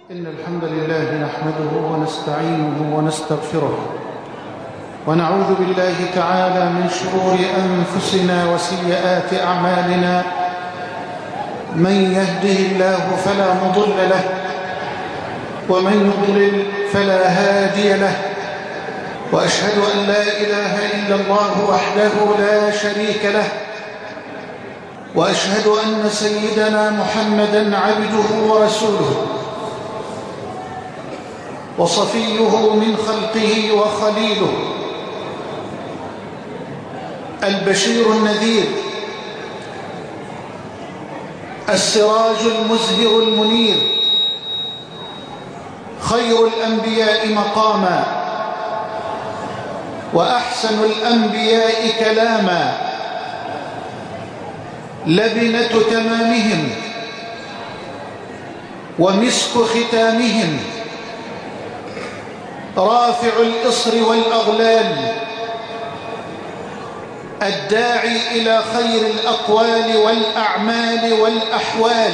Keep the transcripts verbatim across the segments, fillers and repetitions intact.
إن الحمد لله نحمده ونستعينه ونستغفره ونعوذ بالله تعالى من شرور أنفسنا وسيئات أعمالنا. من يهده الله فلا مضل له ومن يضلل فلا هادي له، وأشهد أن لا إله إلا الله وحده لا شريك له، وأشهد أن سيدنا محمدًا عبده ورسوله وصفيه من خلقه وخليله، البشير النذير، السراج المزهر المنير، خير الأنبياء مقاما وأحسن الأنبياء كلاما، لبنة تمامهم ومسك ختامهم، رافع الإصر والأغلال، الداعي إلى خير الأقوال والأعمال والأحوال،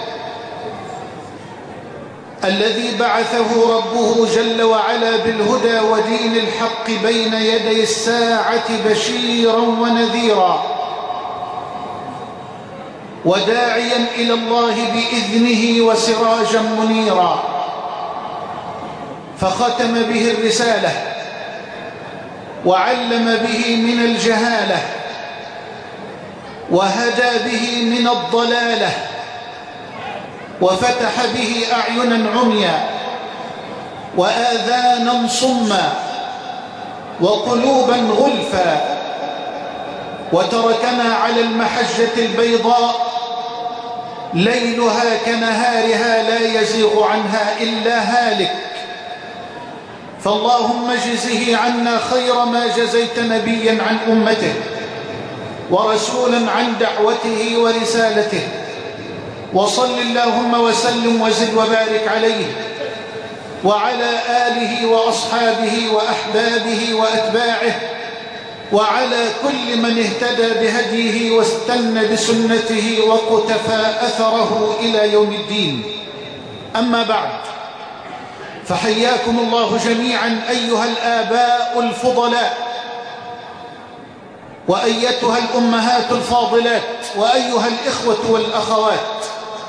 الذي بعثه ربه جل وعلا بالهدى ودين الحق بين يدي الساعة بشيرا ونذيرا، وداعيا إلى الله بإذنه وسراجا منيرا، فختم به الرسالة وعلم به من الجهالة وهدى به من الضلالة وفتح به أعينا عميا وآذانا صما وقلوبا غلفا، وتركنا على المحجة البيضاء ليلها كنهارها لا يزيغ عنها إلا هالك. فاللهم اجزه عنا خير ما جزيت نبيا عن أمته ورسولا عن دعوته ورسالته، وصل اللهم وسلم وزد وبارك عليه وعلى آله وأصحابه وأحبابه وأتباعه وعلى كل من اهتدى بهديه واستنى بسنته وقتفى أثره إلى يوم الدين. أما بعد، فحياكم الله جميعا أيها الآباء الفضلاء وأيتها الأمهات الفاضلات وأيها الإخوة والأخوات،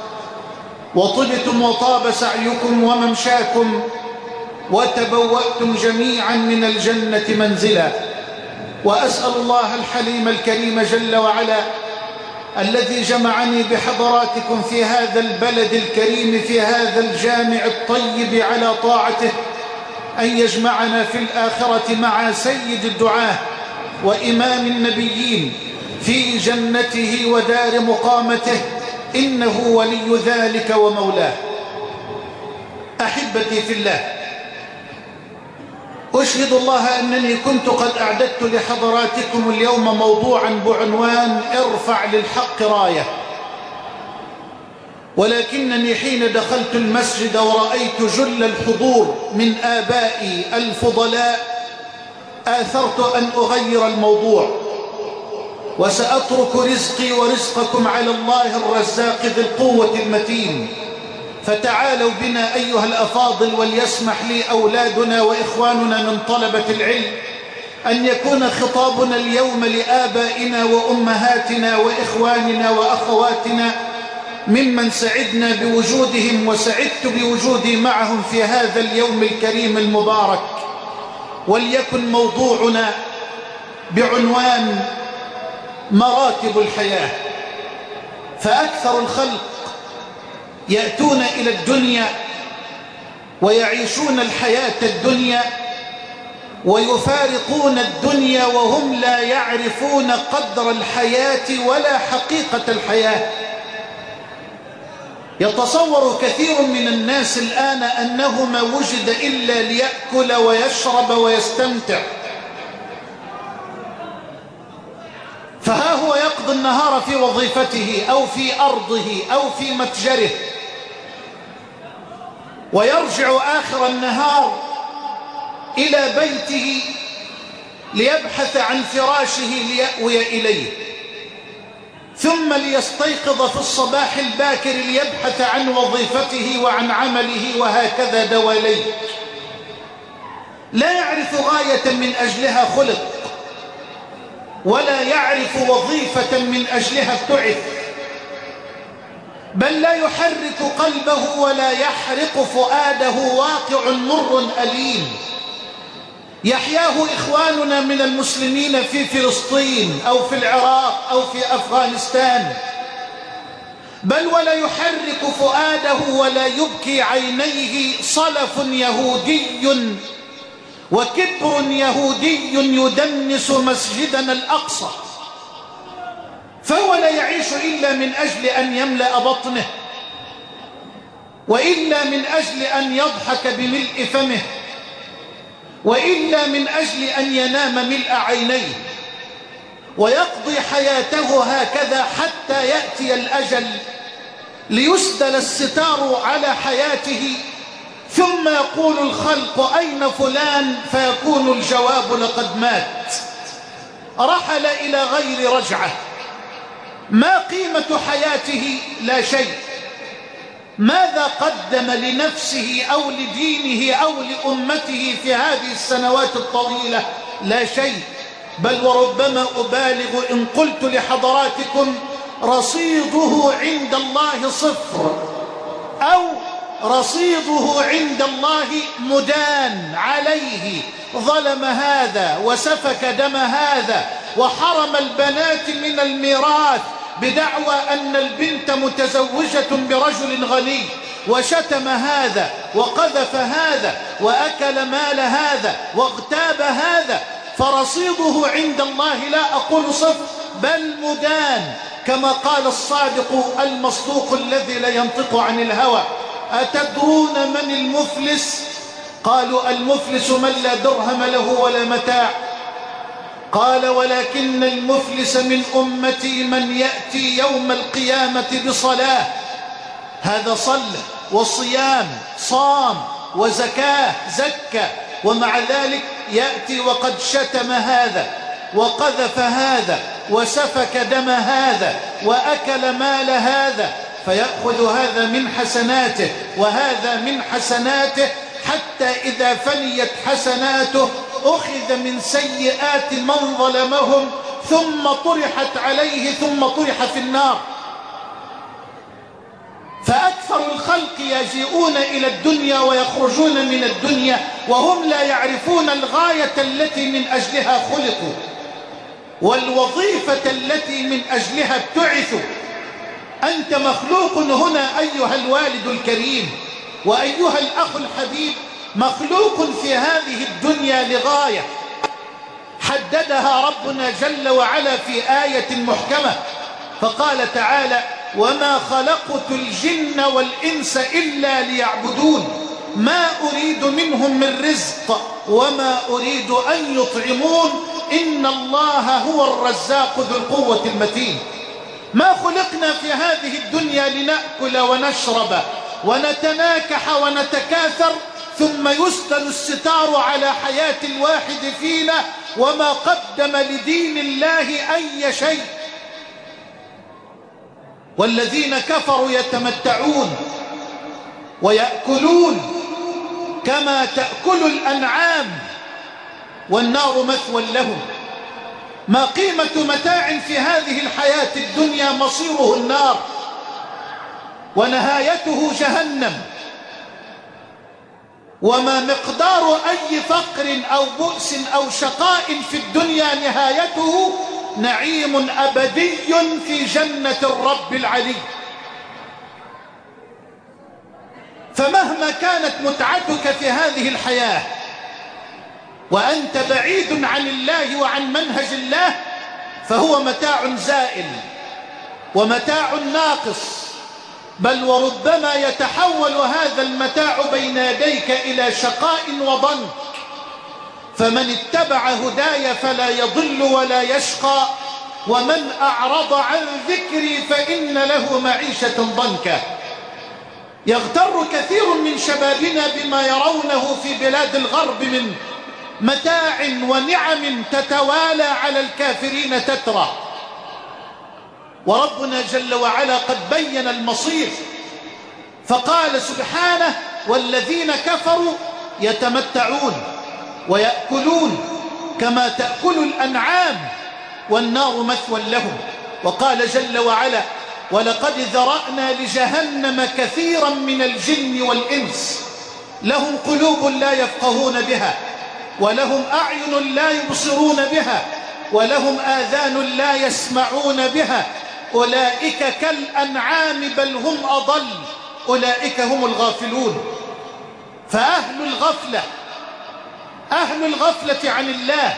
وطبتم وطاب سعيكم وممشاكم وتبوأتم جميعا من الجنة منزلا. وأسأل الله الحليم الكريم جل وعلا الذي جمعني بحضراتكم في هذا البلد الكريم في هذا الجامع الطيب على طاعته أن يجمعنا في الآخرة مع سيد الدعاة وإمام النبيين في جنته ودار مقامته، إنه ولي ذلك ومولاه. أحبتي في الله، أشهد الله أنني كنت قد أعددت لحضراتكم اليوم موضوعا بعنوان ارفع للحق راية، ولكنني حين دخلت المسجد ورأيت جل الحضور من آبائي الفضلاء آثرت أن أغير الموضوع، وسأترك رزقي ورزقكم على الله الرزاق ذي القوة المتين. فتعالوا بنا أيها الأفاضل، وليسمح لي أولادنا وإخواننا من طلبة العلم أن يكون خطابنا اليوم لآبائنا وأمهاتنا وإخواننا وأخواتنا ممن سعدنا بوجودهم وسعدت بوجودي معهم في هذا اليوم الكريم المبارك. وليكن موضوعنا بعنوان مراتب الحياة. فأكثر الخلق يأتون إلى الدنيا ويعيشون الحياة الدنيا ويفارقون الدنيا وهم لا يعرفون قدر الحياة ولا حقيقة الحياة. يتصور كثير من الناس الآن أنه ما وجد إلا ليأكل ويشرب ويستمتع، فها هو يقضي النهار في وظيفته أو في أرضه أو في متجره، ويرجع آخر النهار إلى بيته ليبحث عن فراشه ليأوي إليه. ثم ليستيقظ في الصباح الباكر ليبحث عن وظيفته وعن عمله، وهكذا دواليك. لا يعرف غاية من أجلها خلق، ولا يعرف وظيفة من أجلها ابتعث، بل لا يحرك قلبه ولا يحرق فؤاده واقع مر أليم يحياه إخواننا من المسلمين في فلسطين أو في العراق أو في أفغانستان، بل ولا يحرك فؤاده ولا يبكي عينيه صلف يهودي وكبر يهودي يدنس مسجدنا الأقصى، فهو لا يعيش إلا من أجل أن يملأ بطنه، وإلا من أجل أن يضحك بملء فمه، وإلا من أجل أن ينام ملء عينيه، ويقضي حياته هكذا حتى يأتي الأجل ليسدل الستار على حياته، ثم يقول الخلق أين فلان؟ فيكون الجواب لقد مات، رحل إلى غير رجعة. ما قيمة حياته؟ لا شيء. ماذا قدم لنفسه أو لدينه أو لأمته في هذه السنوات الطويلة؟ لا شيء. بل وربما أبالغ إن قلت لحضراتكم رصيده عند الله صفر، أو رصيده عند الله مدان عليه، ظلم هذا وسفك دم هذا وحرم البنات من الميراث بدعوى أن البنت متزوجة برجل غني، وشتم هذا وقذف هذا وأكل مال هذا واغتاب هذا، فرصيده عند الله لا أقول صفر بل مدان، كما قال الصادق المصدوق الذي لا ينطق عن الهوى: أتدرون من المفلس؟ قالوا: المفلس من لا درهم له ولا متاع. قال: ولكن المفلس من أمتي من يأتي يوم القيامة بصلاة، هذا صلى وصيام صام وزكاة زكى، ومع ذلك يأتي وقد شتم هذا وقذف هذا وسفك دم هذا وأكل مال هذا، فيأخذ هذا من حسناته وهذا من حسناته، حتى إذا فنيت حسناته أخذ من سيئات من ظلمهم ثم طرحت عليه ثم طرح في النار. فأكثر الخلق يجيئون إلى الدنيا ويخرجون من الدنيا وهم لا يعرفون الغاية التي من أجلها خلقوا والوظيفة التي من أجلها ابتعثوا. أنت مخلوق هنا أيها الوالد الكريم وأيها الأخ الحبيب، مخلوق في هذه الدنيا لغاية حددها ربنا جل وعلا في آية محكمة، فقال تعالى: وما خلقت الجن والإنس إلا ليعبدون ما أريد منهم من رزق وما أريد أن يطعمون إن الله هو الرزاق ذو القوة المتين. ما خلقنا في هذه الدنيا لنأكل ونشرب ونتناكح ونتكاثر ثم يسدل الستار على حياة الواحد فينا وما قدم لدين الله أي شيء. والذين كفروا يتمتعون ويأكلون كما تأكل الأنعام والنار مثوى لهم. ما قيمة متاع في هذه الحياة الدنيا مصيره النار ونهايته جهنم. وما مقدار أي فقر أو بؤس أو شقاء في الدنيا نهايته نعيم أبدي في جنة الرب العلي. فمهما كانت متعتك في هذه الحياة وأنت بعيد عن الله وعن منهج الله فهو متاع زائل ومتاع ناقص، بل وربما يتحول هذا المتاع بين يديك إلى شقاء وضنك. فمن اتبع هداي فلا يضل ولا يشقى ومن أعرض عن ذكري فإن له معيشة ضنكا. يغتر كثير من شبابنا بما يرونه في بلاد الغرب من متاع ونعم تتوالى على الكافرين تترى، وربنا جل وعلا قد بين المصير فقال سبحانه: والذين كفروا يتمتعون ويأكلون كما تأكل الأنعام والنار مثوى لهم. وقال جل وعلا: ولقد ذرأنا لجهنم كثيرا من الجن والإنس لهم قلوب لا يفقهون بها ولهم أعين لا يبصرون بها ولهم آذان لا يسمعون بها أولئك كالأنعام بل هم أضل أولئك هم الغافلون. فأهل الغفلة أهل الغفلة عن الله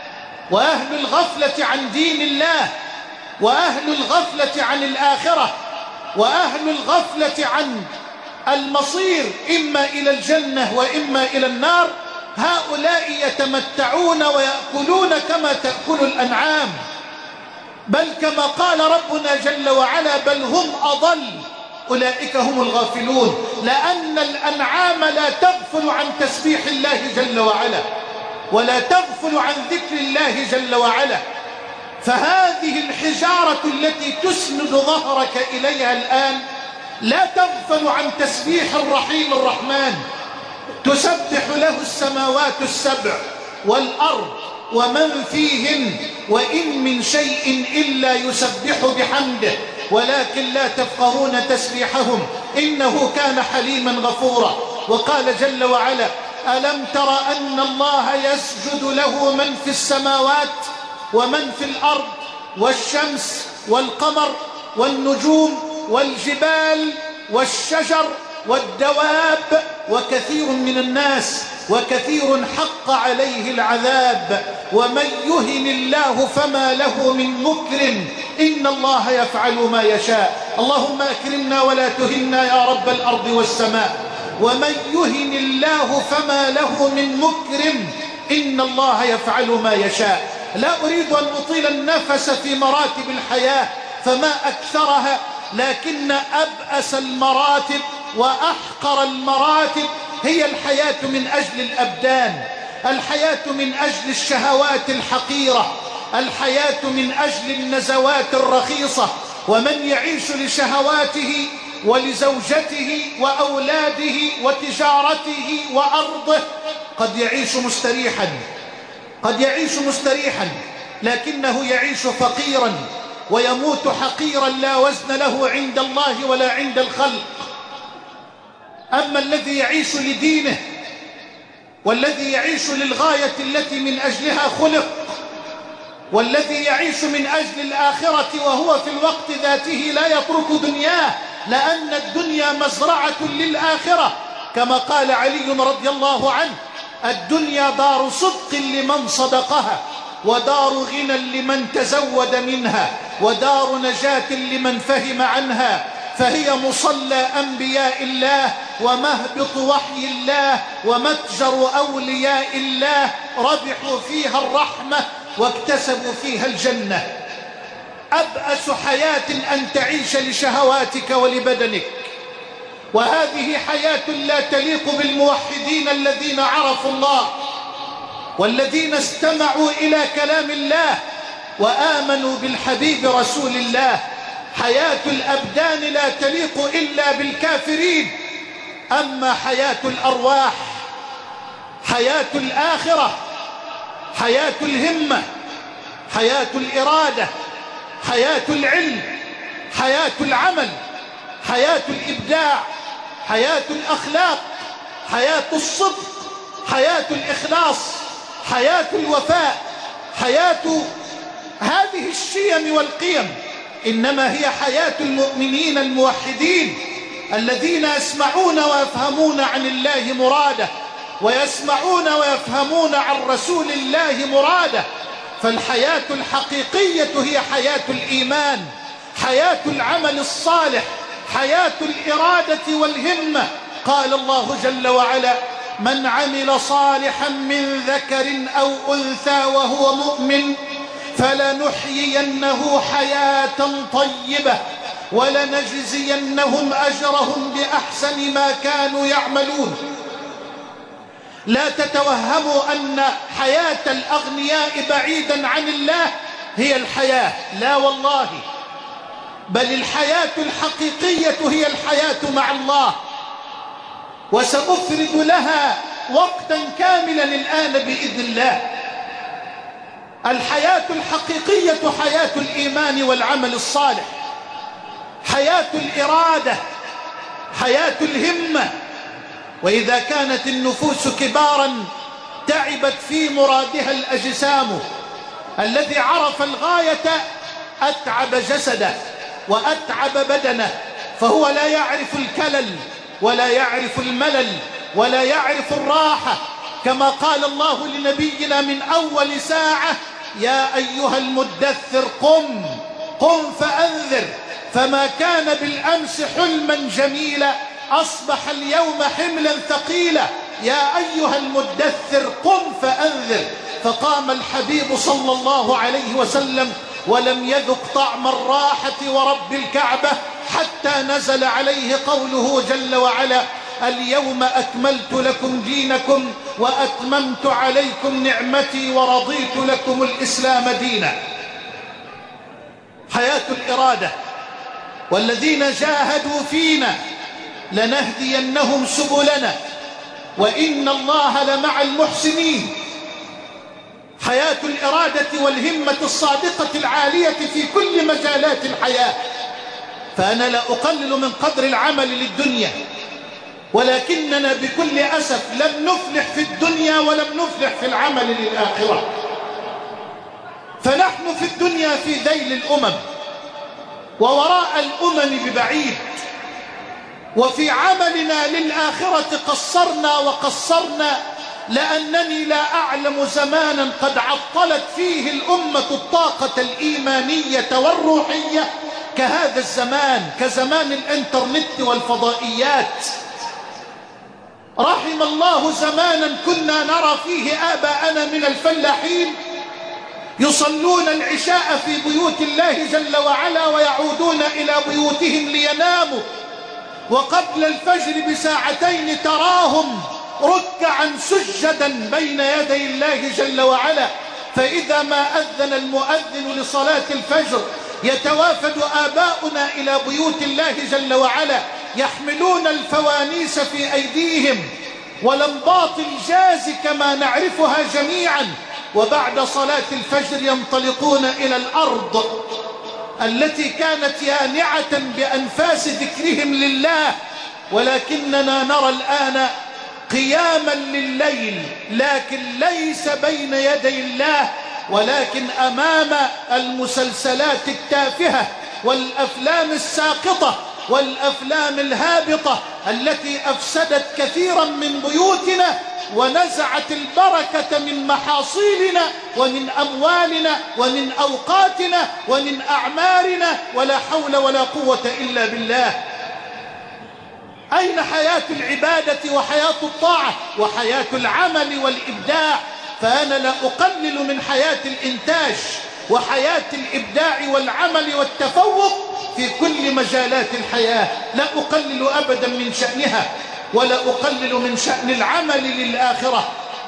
وأهل الغفلة عن دين الله وأهل الغفلة عن الآخرة وأهل الغفلة عن المصير إما إلى الجنة وإما إلى النار، هؤلاء يتمتعون ويأكلون كما تأكل الأنعام، بل كما قال ربنا جل وعلا: بل هم أضل أولئك هم الغافلون. لأن الأنعام لا تغفل عن تسبيح الله جل وعلا ولا تغفل عن ذكر الله جل وعلا. فهذه الحجارة التي تسند ظهرك إليها الآن لا تغفل عن تسبيح الرحيم الرحمن، تسبح له السماوات السبع والأرض ومن فيهن وإن من شيء إلا يسبح بحمده ولكن لا تفقهون تسبيحهم إنه كان حليما غفورا. وقال جل وعلا: ألم تر أن الله يسجد له من في السماوات ومن في الأرض والشمس والقمر والنجوم والجبال والشجر والدواب وكثير من الناس وكثير حق عليه العذاب ومن يهن الله فما له من مكرم إن الله يفعل ما يشاء. اللهم أكرمنا ولا تهنا يا رب الأرض والسماء. ومن يهن الله فما له من مكرم إن الله يفعل ما يشاء. لا أريد أن أطيل النفس في مراتب الحياة فما أكثرها، لكن أبأس المراتب وأحقر المراتب هي الحياة من أجل الأبدان، الحياة من أجل الشهوات الحقيرة، الحياة من أجل النزوات الرخيصة. ومن يعيش لشهواته ولزوجته وأولاده وتجارته وأرضه قد يعيش مستريحا قد يعيش مستريحا لكنه يعيش فقيرا ويموت حقيرا لا وزن له عند الله ولا عند الخلق. أما الذي يعيش لدينه والذي يعيش للغاية التي من أجلها خلق والذي يعيش من أجل الآخرة وهو في الوقت ذاته لا يترك دنياه، لأن الدنيا مزرعة للآخرة كما قال علي رضي الله عنه: الدنيا دار صدق لمن صدقها ودار غنى لمن تزود منها ودار نجاة لمن فهم عنها، فهي مصلى أنبياء الله ومهبط وحي الله ومتجر أولياء الله، ربحوا فيها الرحمة واكتسبوا فيها الجنة. أبأس حياة أن تعيش لشهواتك ولبدنك، وهذه حياة لا تليق بالموحدين الذين عرفوا الله والذين استمعوا إلى كلام الله وآمنوا بالحبيب رسول الله. حياة الأبدان لا تليق إلا بالكافرين. أما حياة الأرواح، حياة الآخرة، حياة الهمة، حياة الإرادة، حياة العلم، حياة العمل، حياة الإبداع، حياة الأخلاق، حياة الصدق، حياة الإخلاص، حياة الوفاء، حياة هذه الشيم والقيم، إنما هي حياة المؤمنين الموحدين الذين يسمعون ويفهمون عن الله مراده ويسمعون ويفهمون عن رسول الله مراده. فالحياة الحقيقية هي حياة الإيمان، حياة العمل الصالح، حياة الإرادة والهمة. قال الله جل وعلا: من عمل صالحا من ذكر أو أنثى وهو مؤمن فلنحيينه حياة طيبة ولنجزينهم أجرهم بأحسن ما كانوا يعملون. لا تتوهموا أن حياة الأغنياء بعيدا عن الله هي الحياة، لا والله. بل الحياة الحقيقية هي الحياة مع الله، وسأفرد لها وقتا كاملا الآن بإذن الله. الحياة الحقيقية حياة الإيمان والعمل الصالح، حياة الإرادة، حياة الهمة. وإذا كانت النفوس كبارا تعبت في مرادها الأجسام، الذي عرف الغاية أتعب جسده وأتعب بدنه، فهو لا يعرف الكلل ولا يعرف الملل ولا يعرف الراحة، كما قال الله لنبينا من أول ساعة: يا أيها المدثر قم قم فأنذر، فما كان بالأمس حلما جميلا أصبح اليوم حملا ثقيلا. يا أيها المدثر قم فأنذر. فقام الحبيب صلى الله عليه وسلم ولم يذق طعم الراحة ورب الكعبة حتى نزل عليه قوله جل وعلا: اليوم أكملت لكم دينكم وأتممت عليكم نعمتي ورضيت لكم الإسلام دينا. حياة الإرادة. والذين جاهدوا فينا لنهدينهم سبلنا وإن الله لمع المحسنين. حياة الإرادة والهمة الصادقة العالية في كل مجالات الحياة. فأنا لا أقلل من قدر العمل للدنيا، ولكننا بكل أسف لم نفلح في الدنيا ولم نفلح في العمل للآخرة. فنحن في الدنيا في ذيل الأمم ووراء الأمم ببعيد، وفي عملنا للآخرة قصرنا وقصرنا، لأنني لا أعلم زمانا قد عطلت فيه الأمة الطاقة الإيمانية والروحية كهذا الزمان، كزمان الإنترنت والفضائيات. رحم الله زمانا كنا نرى فيه آباءنا من الفلاحين يصلون العشاء في بيوت الله جل وعلا ويعودون إلى بيوتهم ليناموا، وقبل الفجر بساعتين تراهم ركعا سجدا بين يدي الله جل وعلا. فإذا ما أذن المؤذن لصلاة الفجر يتوافد آباؤنا إلى بيوت الله جل وعلا يحملون الفوانيس في أيديهم ولمباط الجاز كما نعرفها جميعا، وبعد صلاة الفجر ينطلقون إلى الأرض التي كانت يانعة بأنفاس ذكرهم لله. ولكننا نرى الآن قياما لليل، لكن ليس بين يدي الله، ولكن أمام المسلسلات التافهة والأفلام الساقطة والأفلام الهابطة التي أفسدت كثيرا من بيوتنا ونزعت البركة من محاصيلنا ومن أموالنا ومن أوقاتنا ومن أعمارنا، ولا حول ولا قوة إلا بالله. أين حياة العبادة وحياة الطاعة وحياة العمل والإبداع؟ فأنا لا أقلل من حياة الإنتاج وحياة الإبداع والعمل والتفوق في كل مجالات الحياة، لا أقلل أبدا من شأنها، ولا أقلل من شأن العمل للآخرة.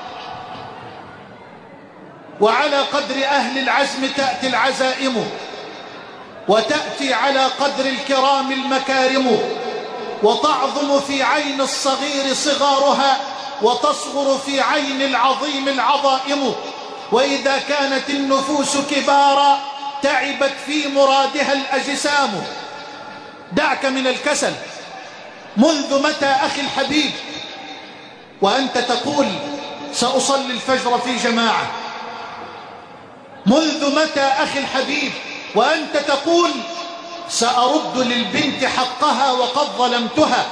وعلى قدر أهل العزم تأتي العزائم، وتأتي على قدر الكرام المكارم، وتعظم في عين الصغير صغارها وتصغر في عين العظيم العظائم. وإذا كانت النفوس كبارا تعبت في مرادها الأجسام. دعك من الكسل. منذ متى أخي الحبيب وأنت تقول سأصلي الفجر في جماعة؟ منذ متى أخي الحبيب وأنت تقول سأرد للبنت حقها وقد ظلمتها؟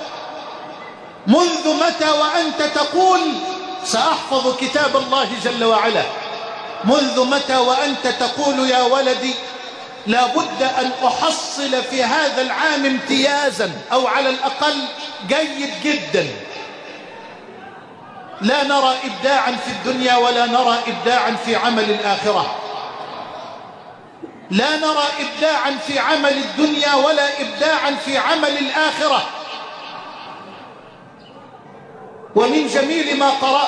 منذ متى وأنت تقول سأحفظ كتاب الله جل وعلا؟ منذ متى وأنت تقول يا ولدي لا بد أن أحصل في هذا العام امتيازا أو على الأقل جيد جدا؟ لا نرى إبداعا في الدنيا ولا نرى إبداعا في عمل الآخرة. لا نرى إبداعا في عمل الدنيا ولا إبداعا في عمل الآخرة. ومن جميل ما قرأت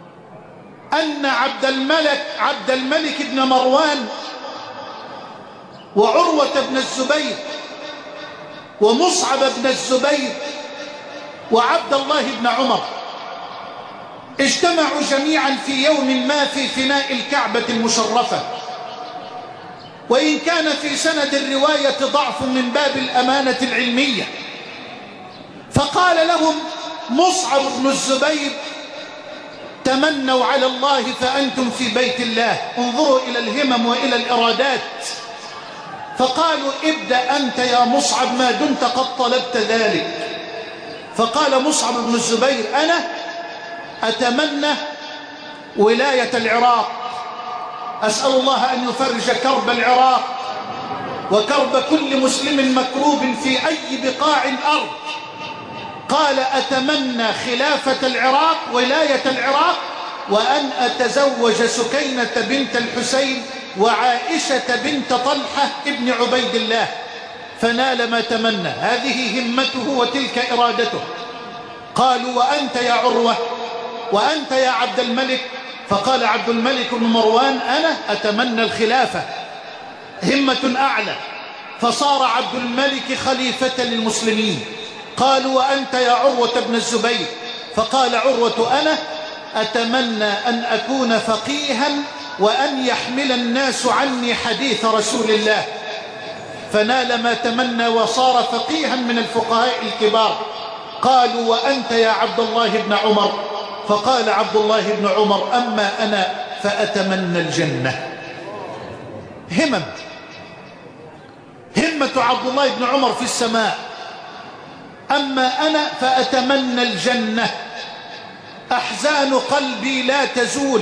أن عبد الملك عبد الملك بن مروان وعروة بن الزبير ومصعب بن الزبير وعبد الله بن عمر اجتمعوا جميعا في يوم ما في فناء الكعبة المشرفة، وإن كان في سند الرواية ضعف من باب الأمانة العلمية. فقال لهم مصعب بن الزبير: تمنوا على الله فأنتم في بيت الله، انظروا إلى الهمم وإلى الإرادات. فقالوا: ابدأ أنت يا مصعب ما دمت قد طلبت ذلك. فقال مصعب بن الزبير: أنا أتمنى ولاية العراق، أسأل الله أن يفرج كرب العراق وكرب كل مسلم مكروب في أي بقاع الأرض. قال: أتمنى خلافة العراق، ولاية العراق، وأن أتزوج سكينة بنت الحسين وعائشة بنت طلحة ابن عبيد الله، فنال ما تمنى. هذه همته وتلك إرادته. قالوا: وأنت يا عروة، وأنت يا عبد الملك؟ فقال عبد الملك بن مروان: أنا أتمنى الخلافة، همة أعلى. فصار عبد الملك خليفة للمسلمين. قالوا: وأنت يا عروة بن الزبير؟ فقال عروة: أنا أتمنى أن أكون فقيها وأن يحمل الناس عني حديث رسول الله، فنال ما تمنى وصار فقيها من الفقهاء الكبار. قالوا: وأنت يا عبد الله بن عمر؟ فقال عبد الله بن عمر: أما أنا فأتمنى الجنة. همم، همة عبد الله بن عمر في السماء. أما أنا فأتمنى الجنة. أحزان قلبي لا تزول،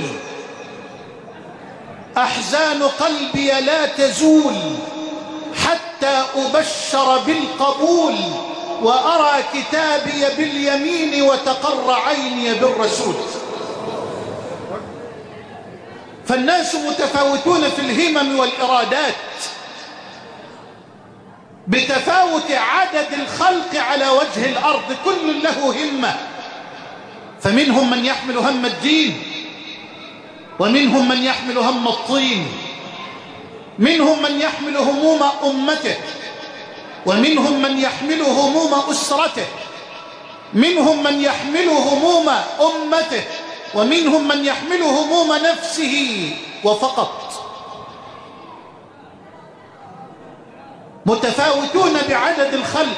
أحزان قلبي لا تزول حتى أبشر بالقبول، وأرى كتابي باليمين وتقر عيني بالرسول. فالناس متفاوتون في الهمم والإرادات بتفاوت عدد الخلق على وجه الأرض، كل له همة. فمنهم من يحمل هم الدين، ومنهم من يحمل هم الطين، منهم من يحمل هموم أمته، ومنهم من يحمل هموم أسرته، منهم من يحمل هموم أمته، ومنهم من يحمل هموم نفسه وفقط. متفاوتون بعدد الخلق،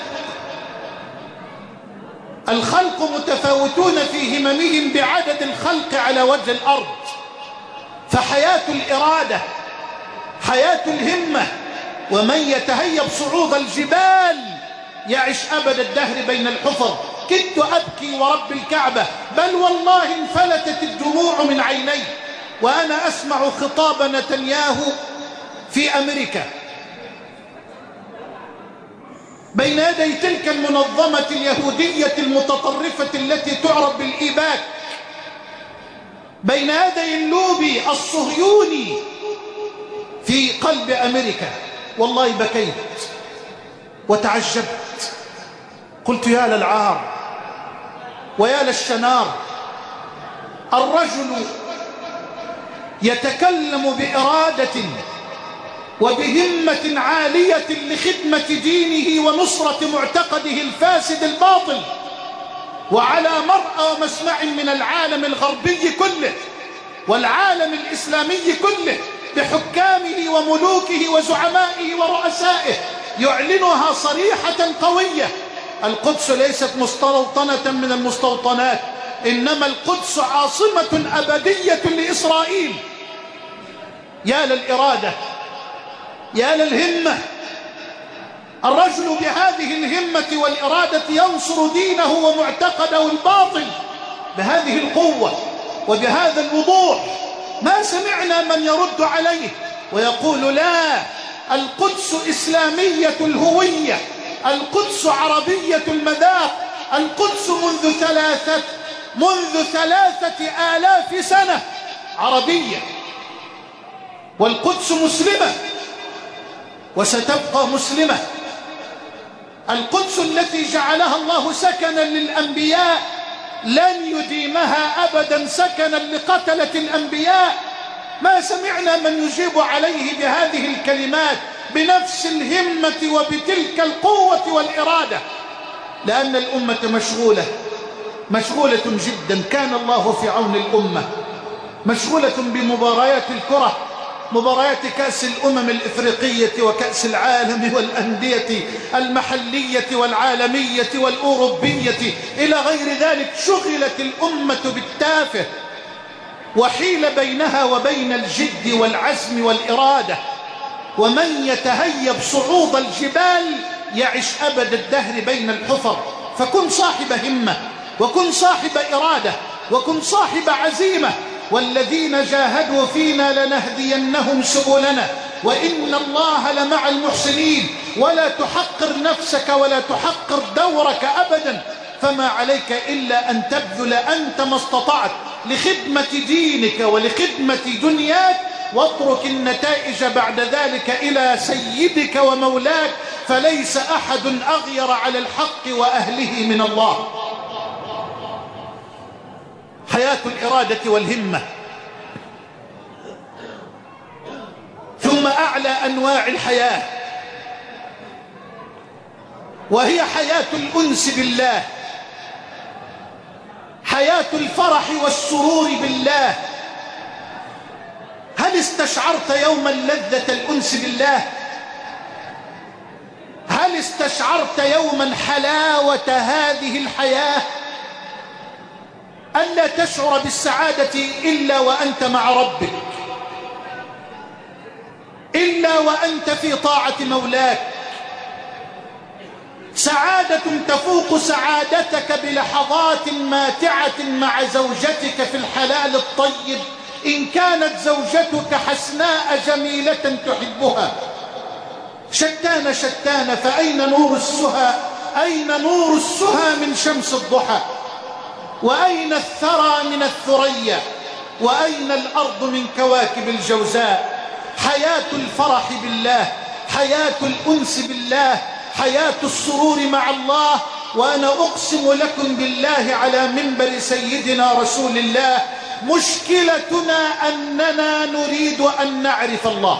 الخلق متفاوتون في هممهم بعدد الخلق على وجه الأرض. فحياة الإرادة، حياة الهمة، ومن يتهيب صعود الجبال يعش أبد الدهر بين الحفر. كدت أبكي ورب الكعبة، بل والله انفلتت الدموع من عيني وأنا أسمع خطاب نتنياهو في أمريكا بين يدي تلك المنظمة اليهودية المتطرفة التي تعرف بالإيباك، بين يدي اللوبي الصهيوني في قلب أمريكا. والله بكيت وتعجبت، قلت: يا للعار ويا للشنار، الرجل يتكلم بإرادة وبهمة عالية لخدمة دينه ونصرة معتقده الفاسد الباطل، وعلى مرأى ومسمع من العالم الغربي كله والعالم الإسلامي كله بحكامه وملوكه وزعمائه ورؤسائه يعلنها صريحة قوية: القدس ليست مستوطنة من المستوطنات، إنما القدس عاصمة أبدية لإسرائيل. يا للإرادة، يا للهمة. الرجل بهذه الهمة والإرادة ينصر دينه ومعتقده الباطل بهذه القوة وبهذا الوضوح. ما سمعنا من يرد عليه ويقول: لا، القدس إسلامية الهوية، القدس عربية المذاق، القدس منذ ثلاثة منذ ثلاثة آلاف سنة عربية، والقدس مسلمة وستبقى مسلمة. القدس التي جعلها الله سكنا للأنبياء لن يديمها أبدا سكنا لقتلة الأنبياء. ما سمعنا من يجيب عليه بهذه الكلمات بنفس الهمة وبتلك القوة والإرادة، لأن الأمة مشغولة مشغولة جدا. كان الله في عون الأمة، مشغولة بمباريات الكرة، مباريات كأس الأمم الإفريقية وكأس العالم والأندية المحلية والعالمية والأوروبية إلى غير ذلك. شغلت الأمة بالتافه، وحيل بينها وبين الجد والعزم والإرادة. ومن يتهيب صعود الجبال يعش أبد الدهر بين الحفر. فكن صاحب همة، وكن صاحب إرادة، وكن صاحب عزيمة. والذين جاهدوا فينا لنهدينهم سبلنا وإن الله لمع المحسنين. ولا تحقر نفسك ولا تحقر دورك أبدا، فما عليك إلا أن تبذل أنت ما استطعت لخدمة دينك ولخدمة دنياك، واترك النتائج بعد ذلك إلى سيدك ومولاك، فليس أحد أغير على الحق وأهله من الله. حياة الإرادة والهمة. ثم أعلى أنواع الحياة وهي حياة الأنس بالله، حياة الفرح والسرور بالله. هل استشعرت يوما لذة الأنس بالله؟ هل استشعرت يوما حلاوة هذه الحياة؟ ألا تشعر بالسعادة إلا وأنت مع ربك، إلا وأنت في طاعة مولاك. سعادة تفوق سعادتك بلحظات ماتعة مع زوجتك في الحلال الطيب، إن كانت زوجتك حسناء جميلة تحبها. شتان شتان فأين نور السهى؟ أين نور السهى من شمس الضحى؟ وأين الثرى من الثريا؟ وأين الأرض من كواكب الجوزاء؟ حياة الفرح بالله، حياة الأنس بالله، حياة السرور مع الله. وأنا أقسم لكم بالله على منبر سيدنا رسول الله، مشكلتنا أننا نريد أن نعرف الله،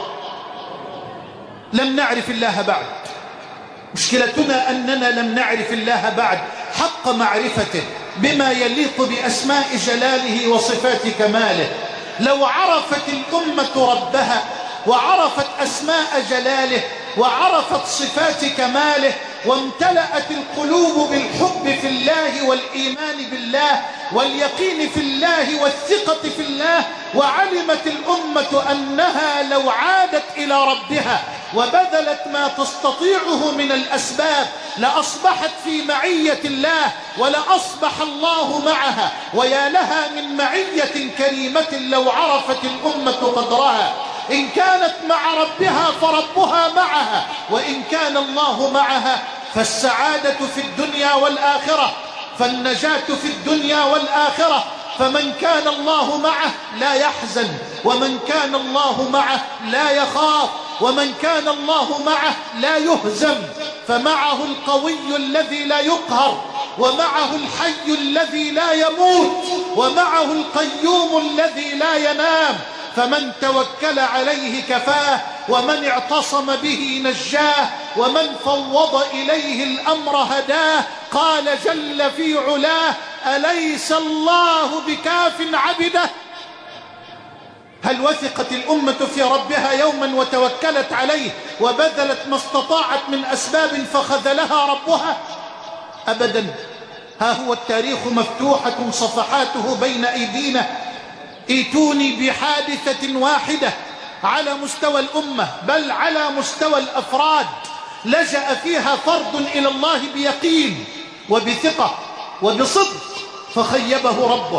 لم نعرف الله بعد. مشكلتنا أننا لم نعرف الله بعد حق معرفته بما يليق بأسماء جلاله وصفات كماله. لو عرفت الأمة ربها وعرفت أسماء جلاله وعرفت صفات كماله وامتلأت القلوب بالحب في الله والإيمان بالله واليقين في الله والثقة في الله، وعلمت الأمة أنها لو عادت إلى ربها وبذلت ما تستطيعه من الأسباب لأصبحت في معية الله ولأصبح الله معها. ويا لها من معية كريمة لو عرفت الأمة قدرها. إن كانت مع ربها فربها معها، وإن كان الله معها فالسعادة في الدنيا والآخرة، فالنجاة في الدنيا والآخرة. فمن كان الله معه لا يحزن، ومن كان الله معه لا يخاف، ومن كان الله معه لا يهزم. فمعه القوي الذي لا يقهر، ومعه الحي الذي لا يموت، ومعه القيوم الذي لا ينام. فمن توكل عليه كفاه، ومن اعتصم به نجاه، ومن فوض إليه الأمر هداه. قال جل في علاه: أليس الله بكاف عبده؟ هل وثقت الأمة في ربها يوما وتوكلت عليه وبذلت ما استطاعت من أسباب فخذلها ربها؟ أبدا. ها هو التاريخ مفتوحة صفحاته بين أيدينا. ائتوني بحادثة واحدة على مستوى الأمة، بل على مستوى الأفراد، لجأ فيها فرد إلى الله بيقين وبثقة وبصدق فخيبه ربه.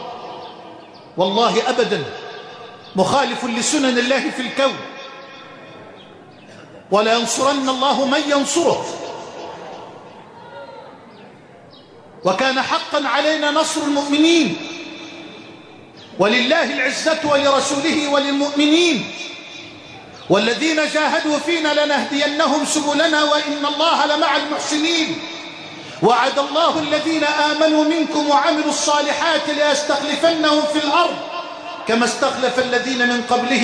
والله أبدا مخالف لسنن الله في الكون. ولا ينصرن الله من ينصره، وكان حقا علينا نصر المؤمنين. ولله العزة ولرسوله وللمؤمنين. والذين جاهدوا فينا لنهدينهم سبلنا وإن الله لمع المحسنين. وعد الله الذين آمنوا منكم وعملوا الصالحات ليستخلفنهم في الأرض كما استخلف الذين من قبلهم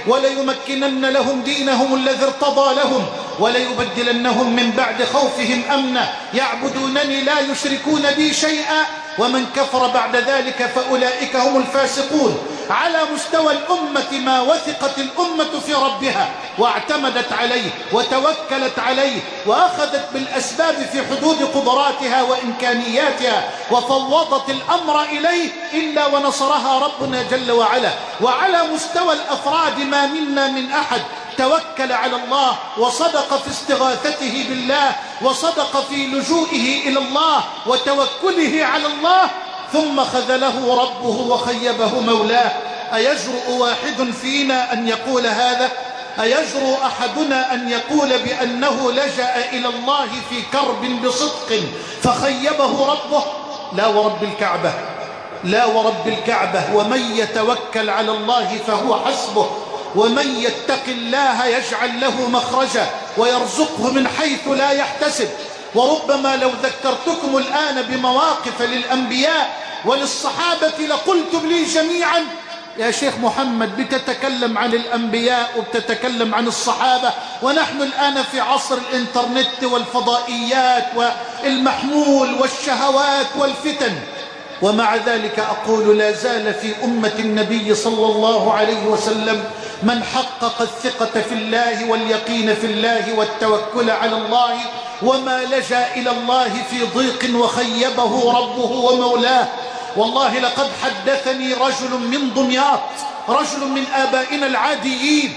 وليمكنن لهم دينهم الذي ارتضى لهم وليبدلنهم من بعد خوفهم أمنا يعبدونني لا يشركون بي شيئا ومن كفر بعد ذلك فأولئك هم الفاسقون. على مستوى الأمة ما وثقت الأمة في ربها واعتمدت عليه وتوكلت عليه وأخذت بالأسباب في حدود قدراتها وإمكانياتها وفوضت الأمر إليه إلا ونصرها ربنا جل وعلا. وعلى مستوى الأفراد ما منا من أحد توكل على الله وصدق في استغاثته بالله وصدق في لجوئه إلى الله وتوكله على الله ثم خذله ربه وخيبه مولاه. أيجرؤ واحد فينا أن يقول هذا؟ أيجرؤ أحدنا أن يقول بأنه لجأ إلى الله في كرب بصدق فخيبه ربه؟ لا ورب الكعبة، لا ورب الكعبة. ومن يتوكل على الله فهو حسبه ومن يتق الله يجعل له مخرجا ويرزقه من حيث لا يحتسب. وربما لو ذكرتكم الآن بمواقف للأنبياء وللصحابة لقلتم لي جميعا يا شيخ محمد بتتكلم عن الأنبياء وبتتكلم عن الصحابة ونحن الآن في عصر الإنترنت والفضائيات والمحمول والشهوات والفتن. ومع ذلك أقول لا زال في أمة النبي صلى الله عليه وسلم من حقق الثقة في الله واليقين في الله والتوكل على الله وما لجأ إلى الله في ضيق وخيبه ربه ومولاه. والله لقد حدثني رجل من دمياط، رجل من آبائنا العاديين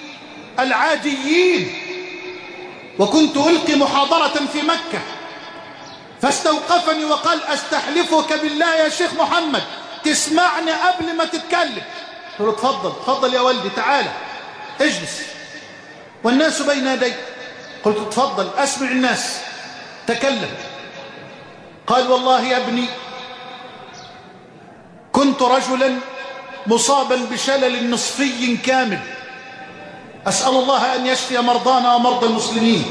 العاديين وكنت ألقي محاضرة في مكة فاستوقفني وقال أستحلفك بالله يا شيخ محمد تسمعني قبل ما تتكلم. قلت له تفضل تفضل يا ولدي تعالى اجلس والناس بين يديك. قلت تفضل أسمع الناس تكلم. قال والله يا ابني كنت رجلا مصابا بشلل نصفي كامل أسأل الله أن يشفي مرضانا ومرضى المسلمين.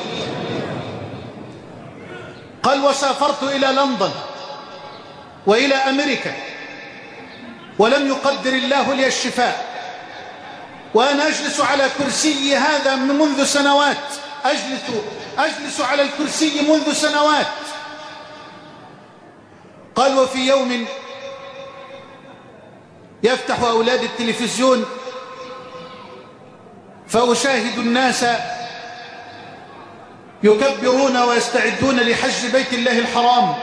قال وسافرت إلى لندن وإلى أمريكا ولم يقدر الله لي الشفاء وأنا أجلس على كرسي هذا منذ سنوات أجلس, أجلس على الكرسي منذ سنوات. قال وفي يوم يفتح أولاد التلفزيون فأشاهد الناس يكبرون ويستعدون لحج بيت الله الحرام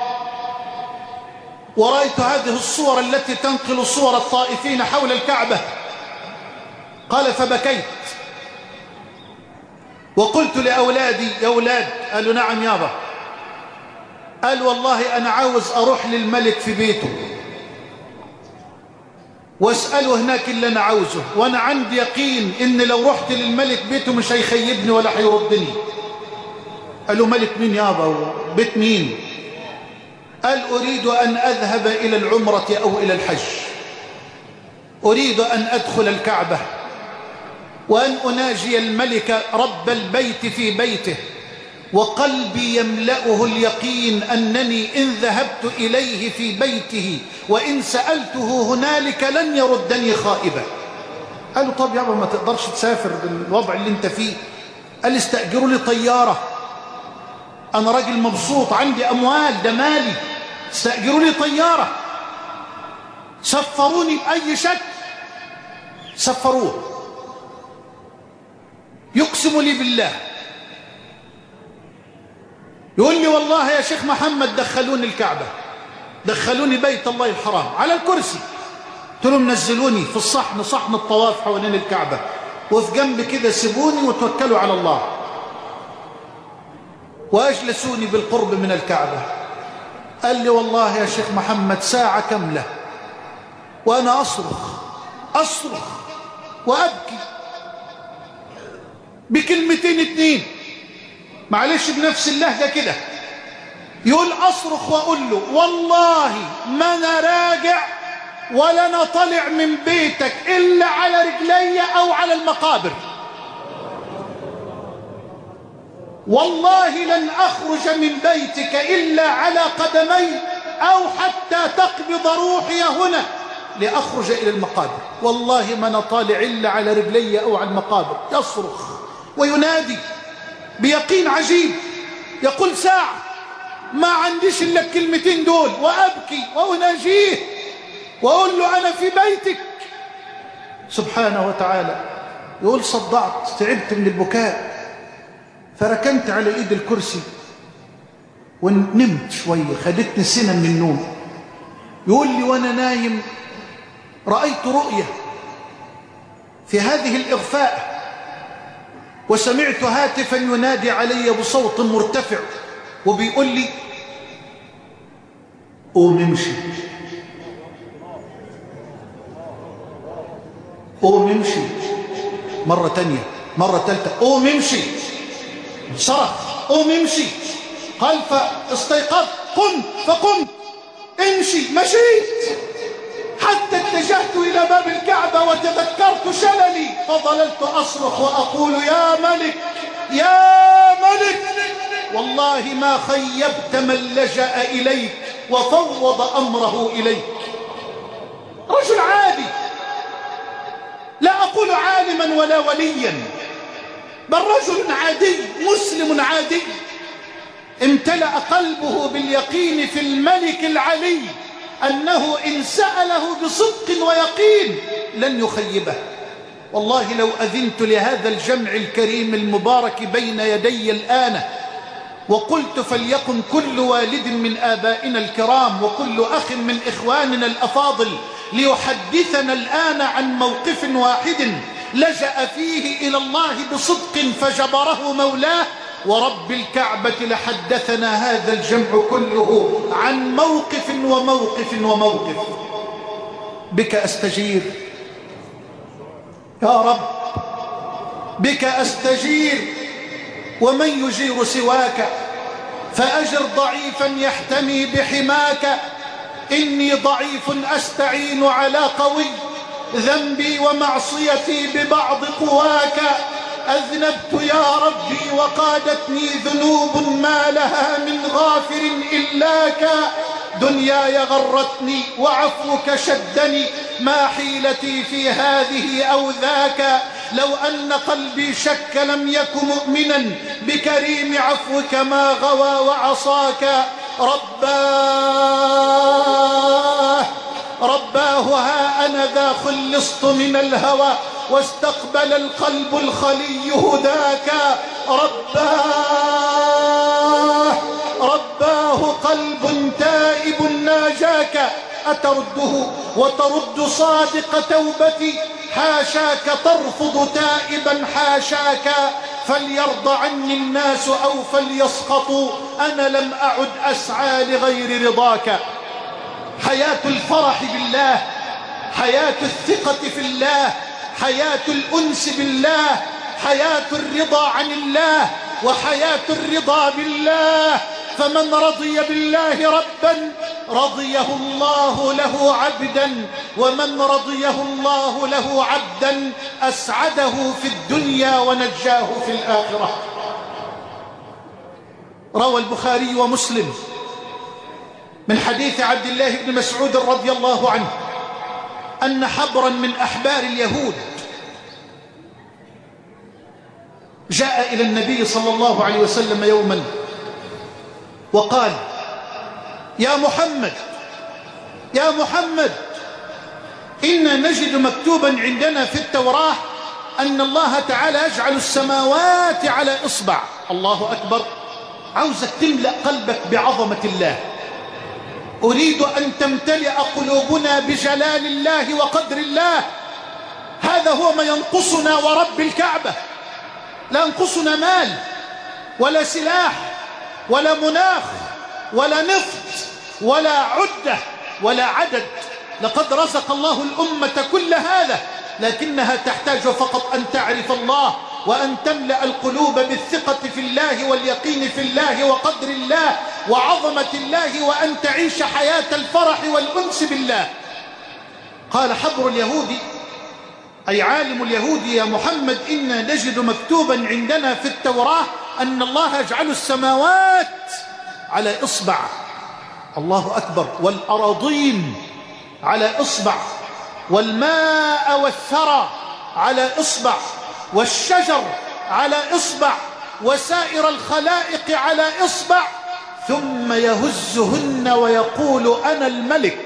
ورأيت هذه الصور التي تنقل صور الطائفين حول الكعبة. قال فبكيت وقلت لأولادي يا أولاد قالوا نعم يابا. قال والله أنا عاوز أروح للملك في بيته واسأله هناك اللي أنا عاوزه وأنا عندي يقين إن لو رحت للملك بيته مش هيخيبني ولا هيردني. قالوا ملك مين يابا بيت مين؟ قال أريد أن أذهب إلى العمرة أو إلى الحج أريد أن أدخل الكعبة وأن أناجي الملك رب البيت في بيته وقلبي يملأه اليقين أنني إن ذهبت إليه في بيته وإن سألته هنالك لن يردني خائبا. قالوا طب يابا ما تقدرش تسافر بالوضع اللي انت فيه؟ قال استأجروا لي طيارة أنا راجل مبسوط عندي أموال ده مالي استأجروا لي طيارة. سفروني بأي شكل سفروه. يقسم لي بالله يقول لي والله يا شيخ محمد دخلوني الكعبة دخلوني بيت الله الحرام على الكرسي. قلت لهم نزلوني في الصحن صحن الطواف حوالين الكعبة وفي جنب كده سيبوني وتوكلوا على الله وأجلسوني بالقرب من الكعبة. قال لي والله يا شيخ محمد ساعة كاملة وأنا أصرخ أصرخ وأبكي بكلمتين اتنين معلش بنفس اللهجة كده. يقول أصرخ وأقول له والله ما أنا راجع ولا أنا طالع من بيتك إلا على رجلي أو على المقابر والله لن أخرج من بيتك إلا على قدمي أو حتى تقبض روحي هنا لأخرج إلى المقابر. والله ما نطالع إلا على رجلي أو على المقابر، يصرخ وينادي بيقين عجيب، يقول ساعة ما عنديش إلا الكلمتين دول، وأبكي وأناجيه وأقول له أنا في بيتك سبحانه وتعالى. يقول صدعت، تعبت من البكاء، فركنت على إيد الكرسي ونمت شوية، خدتني سنة من النوم. يقول لي وأنا نايم رأيت رؤية في هذه الإغفاء، وسمعت هاتفا ينادي علي بصوت مرتفع وبيقول لي قوم امشي، قوم امشي. مرة تانية، مرة تالتة، قوم امشي. صرخ قوم امشي. قال فاستيقظت، قمت فقمت، امشي. مشيت حتى اتجهت إلى باب الكعبة وتذكرت شللي، فظللت أصرخ وأقول يا ملك يا ملك، والله ما خيبت من لجأ إليك وفوض أمره إليك. رجل عادي، لا أقول عالما ولا وليا، بل رجل عادي مسلم عادي امتلأ قلبه باليقين في الملك العلي أنه إن سأله بصدق ويقين لن يخيبه. والله لو أذنت لهذا الجمع الكريم المبارك بين يدي الآن وقلت فليكن كل والد من آبائنا الكرام وكل أخ من إخواننا الأفاضل ليحدثنا الآن عن موقف واحد لجأ فيه إلى الله بصدق فجبره مولاه، ورب الكعبة لحدثنا هذا الجمع كله عن موقف وموقف وموقف. بك أستجير يا رب، بك أستجير، ومن يجير سواك، فأجر ضعيفا يحتمي بحماك. إني ضعيف أستعين على قوي، ذنبي ومعصيتي ببعض قواك. أذنبت يا ربي وقادتني ذنوب ما لها من غافر إلاك. دنياي غرتني وعفوك شدني، ما حيلتي في هذه أو ذاك. لو أن قلبي شك لم يك مؤمنا بكريم عفوك ما غوى وعصاك. رباه رباه ها أنا ذا خلصت من الهوى واستقبل القلب الخلي هداك. رباه رباه قلب تائب ناجاك، أترده وترد صادق توبتي؟ حاشاك ترفض تائبا حاشاك. فليرضى عني الناس أو فليسخطوا، أنا لم أعد أسعى لغير رضاك. حياة الفرح بالله، حياة الثقة في الله، حياة الأنس بالله، حياة الرضا عن الله، وحياة الرضا بالله. فمن رضي بالله ربا رضيه الله له عبدا، ومن رضيه الله له عبدا أسعده في الدنيا ونجاه في الآخرة. روى البخاري ومسلم من حديث عبد الله بن مسعود رضي الله عنه أن حبرا من أحبار اليهود جاء إلى النبي صلى الله عليه وسلم يوما وقال يا محمد يا محمد، إنا نجد مكتوبا عندنا في التوراة أن الله تعالى يجعل السماوات على إصبع. الله أكبر. عاوزك تملأ قلبك بعظمة الله. أريد أن تمتلئ قلوبنا بجلال الله وقدر الله. هذا هو ما ينقصنا ورب الكعبة. لا ينقصنا مال ولا سلاح ولا مناخ ولا نفط ولا عدة ولا عدد. لقد رزق الله الأمة كل هذا، لكنها تحتاج فقط أن تعرف الله وأن تملأ القلوب بالثقة في الله واليقين في الله وقدر الله وعظمة الله، وأن تعيش حياة الفرح والأنس بالله. قال حبر اليهودي أي عالم اليهود يا محمد، إنا نجد مكتوبا عندنا في التوراة أن الله يجعل السماوات على إصبع. الله أكبر. والأراضين على إصبع. والماء والثرى على إصبع، والشجر على إصبع، وسائر الخلائق على إصبع، ثم يهزهن ويقول أنا الملك.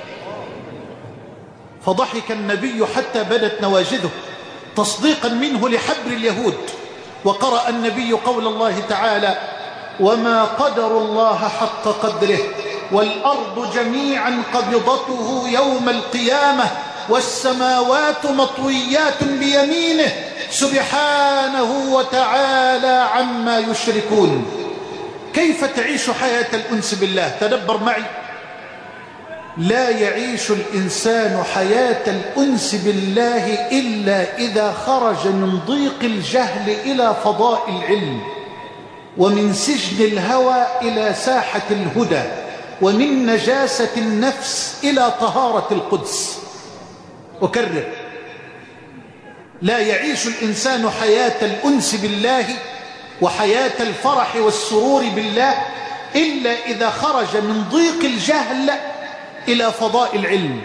فضحك النبي حتى بدت نواجذه تصديقا منه لحبر اليهود. وقرأ النبي قول الله تعالى: وما قدر الله حق قدره والأرض جميعا قبضته يوم القيامة والسماوات مطويات بيمينه سبحانه وتعالى عما يشركون. كيف تعيش حياة الأنس بالله؟ تدبر معي. لا يعيش الإنسان حياة الأنس بالله إلا إذا خرج من ضيق الجهل إلى فضاء العلم، ومن سجن الهوى إلى ساحة الهدى، ومن نجاسة النفس إلى طهارة القدس. أكرر: لا يعيش الإنسان حياة الأنس بالله وحياة الفرح والسرور بالله إلا إذا خرج من ضيق الجهل إلى فضاء العلم،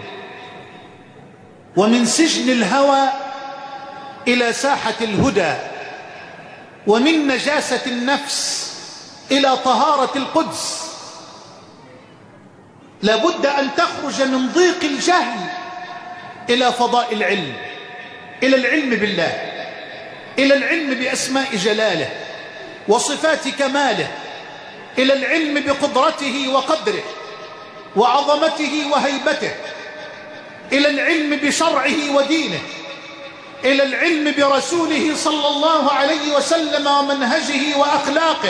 ومن سجن الهوى إلى ساحة الهدى، ومن نجاسة النفس إلى طهارة القدس. لابد أن تخرج من ضيق الجهل إلى فضاء العلم، إلى العلم بالله، إلى العلم بأسماء جلاله وصفات كماله، إلى العلم بقدرته وقدره وعظمته وهيبته، إلى العلم بشرعه ودينه، إلى العلم برسوله صلى الله عليه وسلم ومنهجه وأخلاقه.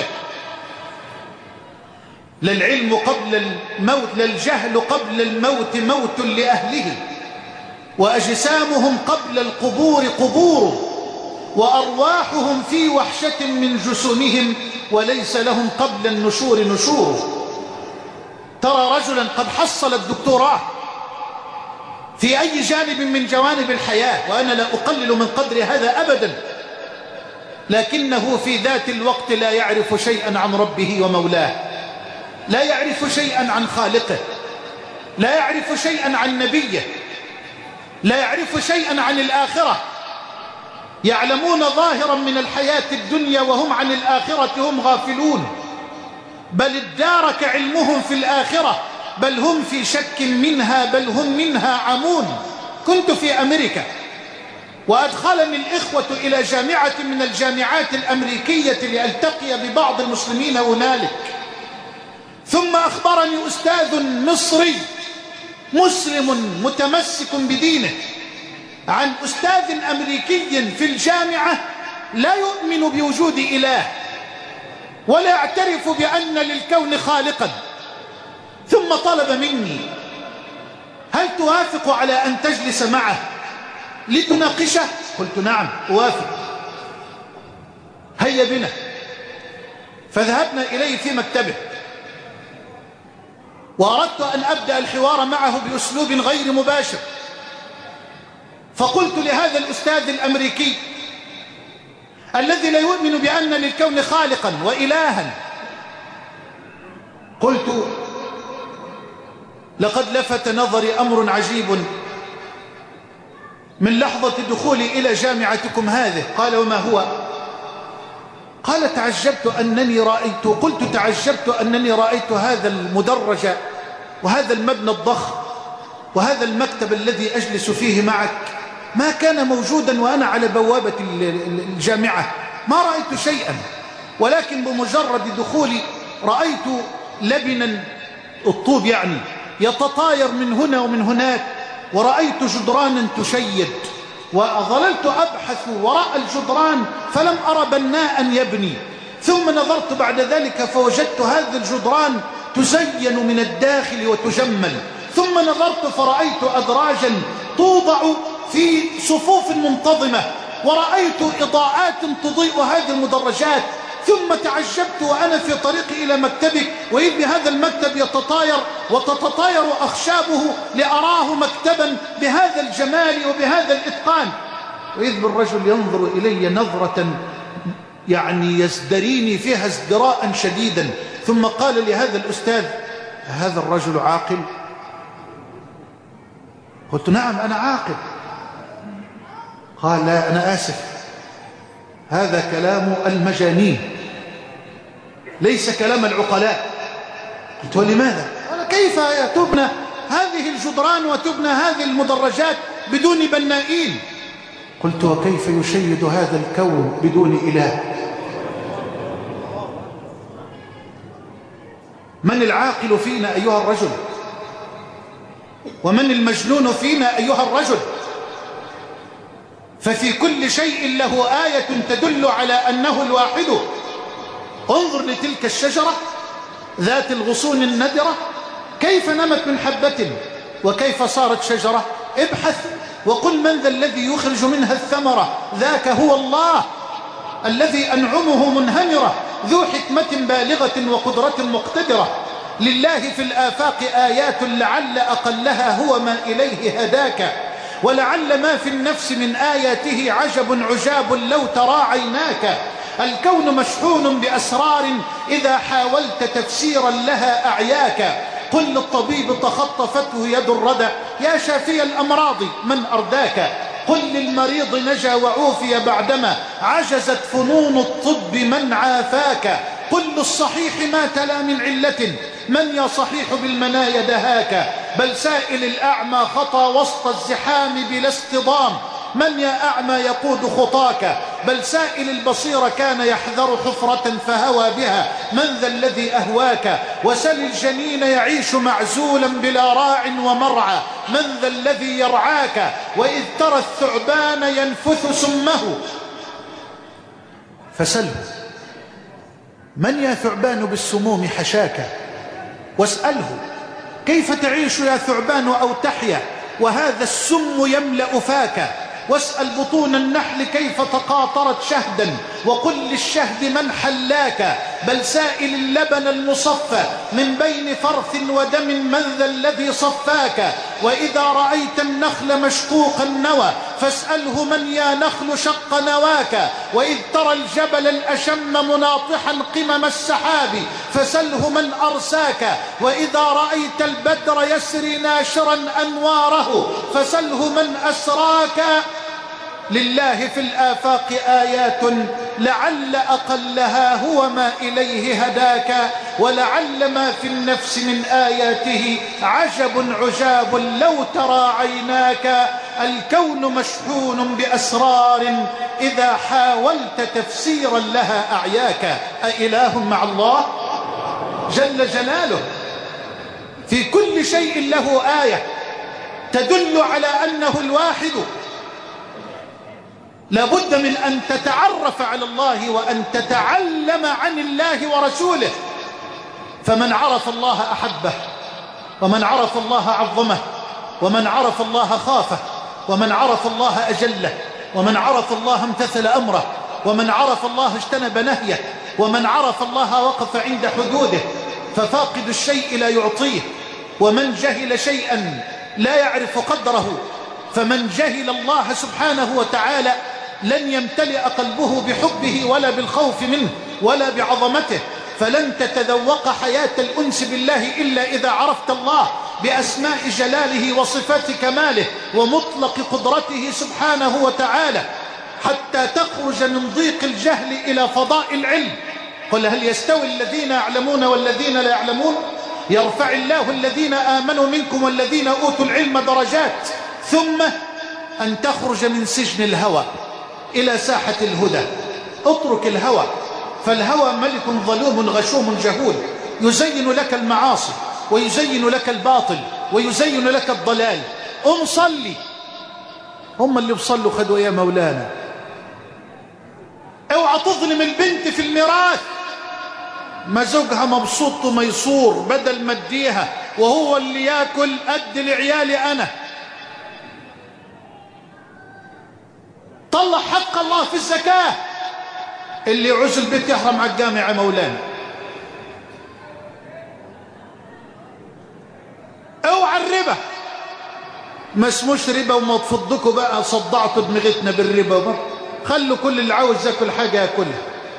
للعلم قبل الموت، للجهل قبل الموت موت لأهله، وأجسامهم قبل القبور قبور، وأرواحهم في وحشة من جسومهم، وليس لهم قبل النشور نشور. ترى رجلا قد حصل الدكتوراه في أي جانب من جوانب الحياة، وأنا لا أقلل من قدر هذا أبدا، لكنه في ذات الوقت لا يعرف شيئا عن ربه ومولاه، لا يعرف شيئا عن خالقه، لا يعرف شيئا عن نبيه، لا يعرف شيئا عن الآخرة. يعلمون ظاهرا من الحياة الدنيا وهم عن الآخرة هم غافلون، بل ادارك علمهم في الآخرة، بل هم في شك منها، بل هم منها عمون. كنت في أمريكا وأدخلني الإخوة إلى جامعة من الجامعات الأمريكية لألتقي ببعض المسلمين هنالك، ثم أخبرني أستاذ مصري مسلم متمسك بدينه عن أستاذ أمريكي في الجامعة لا يؤمن بوجود إله ولا يعترف بأن للكون خالقا، ثم طلب مني: هل توافق على أن تجلس معه لتناقشه؟ قلت: نعم أوافق، هيا بنا. فذهبنا إليه في مكتبه، وأردت أن أبدأ الحوار معه بأسلوب غير مباشر، فقلت لهذا الأستاذ الأمريكي الذي لا يؤمن بأن للكون خالقا وإلها، قلت: لقد لفت نظري أمر عجيب من لحظة دخولي إلى جامعتكم هذه. قال: وما هو؟ قال: تعجبت أنني رأيت قلت تعجبت أنني رأيت هذا المدرج وهذا المبنى الضخم وهذا المكتب الذي أجلس فيه معك ما كان موجودا وأنا على بوابة الجامعة، ما رأيت شيئا، ولكن بمجرد دخولي رأيت لبنا الطوب يعني يتطاير من هنا ومن هناك، ورأيت جدرانا تشيد، وظللت أبحث وراء الجدران فلم أرى بناء يبني، ثم نظرت بعد ذلك فوجدت هذا الجدران تزين من الداخل وتجمل، ثم نظرت فرأيت أدراجا توضع في صفوف منتظمة، ورأيت إضاءات تضيء هذه المدرجات، ثم تعجبت وأنا في طريقي إلى مكتبك وإذ بهذا المكتب يتطاير وتتطاير أخشابه لأراه مكتبا بهذا الجمال وبهذا الإتقان، وإذ بالرجل ينظر إلي نظرة يعني يزدريني فيها ازدراء شديدا، ثم قال لهذا الأستاذ: هذا الرجل عاقل؟ قلت نعم أنا عاقل. قال لا أنا آسف، هذا كلام المجانين ليس كلام العقلاء. قلت ولماذا؟ قال كيف تبنى هذه الجدران وتبنى هذه المدرجات بدون بنائين؟ قلت وكيف يشيد هذا الكون بدون إله؟ من العاقل فينا أيها الرجل؟ ومن المجنون فينا أيها الرجل؟ ففي كل شيء له آية تدل على أنه الواحد. انظر لتلك الشجرة ذات الغصون الندرة كيف نمت من حبة وكيف صارت شجرة. ابحث وقل من ذا الذي يخرج منها الثمرة، ذاك هو الله الذي أنعمه منهمرة ذو حكمة بالغة وقدرة مقتدرة. لله في الآفاق آيات لعل أقلها هو ما إليه هداك، ولعل ما في النفس من آياته عجب عجاب لو ترى عيناك. الكون مشحون بأسرار إذا حاولت تفسيرا لها أعياك. قل للطبيب تخطفته يد الردى يا شافي الأمراض من أرداك. قل للمريض نجا وعوفي بعدما عجزت فنون الطب من عافاك. قل للصحيح ما تلا من علة من يا صحيح بالمنايا دهاك. بل سائل الأعمى خطى وسط الزحام بلا اصطدام من يا أعمى يقود خطاك. بل سائل البصير كان يحذر حفرة فهوى بها من ذا الذي أهواك. وسل الجنين يعيش معزولا بلا راع ومرعى من ذا الذي يرعاك. وإذ ترى الثعبان ينفث سمه فسله من يا ثعبان بالسموم حشاك. واسأله كيف تعيش يا ثعبان أو تحيا وهذا السم يملأ فاك. واسأل بطون النحل كيف تقاطرت شهدا وقل للشهد من حلاك. بل سائل اللبن المصفى من بين فرث ودم من ذا الذي صفاك. وإذا رأيت النخل مشقوق النوى فاسأله من يا نخل شق نواك. وإذ ترى الجبل الأشم مناطحا قمم السحاب فسله من أرساك. وإذا رأيت البدر يسري ناشرا أنواره فسله من أسراك. لله في الآفاق آيات لعل أقلها هو ما إليه هداك. ولعل ما في النفس من آياته عجب عجاب لو ترى عيناك. الكون مشحون بأسرار إذا حاولت تفسيرا لها أعياك. أإله مع الله جل جلاله؟ في كل شيء له آية تدل على أنه الواحد. لابد من أن تتعرف على الله وأن تتعلم عن الله ورسوله. فمن عرف الله أحبه، ومن عرف الله عظمه، ومن عرف الله خافه، ومن عرف الله أجله، ومن عرف الله امتثل أمره، ومن عرف الله اجتنب نهيه، ومن عرف الله وقف عند حدوده. ففاقد الشيء لا يعطيه، ومن جهل شيئا لا يعرف قدره. فمن جهل الله سبحانه وتعالى لن يمتلئ قلبه بحبه ولا بالخوف منه ولا بعظمته. فلن تتذوق حياة الأنس بالله إلا إذا عرفت الله بأسماء جلاله وصفات كماله ومطلق قدرته سبحانه وتعالى، حتى تخرج من ضيق الجهل إلى فضاء العلم. قل هل يستوي الذين يعلمون والذين لا يعلمون؟ يرفع الله الذين آمنوا منكم والذين أوتوا العلم درجات. ثم أن تخرج من سجن الهوى إلى ساحة الهدى. اترك الهوى، فالهوى ملك ظلوم غشوم جهول يزين لك المعاصي ويزين لك الباطل ويزين لك الضلال. قم صلي. هم اللي بصلوا خدوا يا مولانا. اوعى تظلم البنت في الميراث، ما زوجها مبسوط وميسور بدل ما اديها وهو اللي ياكل قد لعيالي انا. طلع حق الله في الزكاة. اللي يعوز البيت يحرم على الجامع مولانا. اوعى الربا، ما اسموش ربا وما تفضكوا بقى صدعتوا دماغتنا بالربا بقى. خلوا كل اللي عاوز ياكل حاجة ياكلها.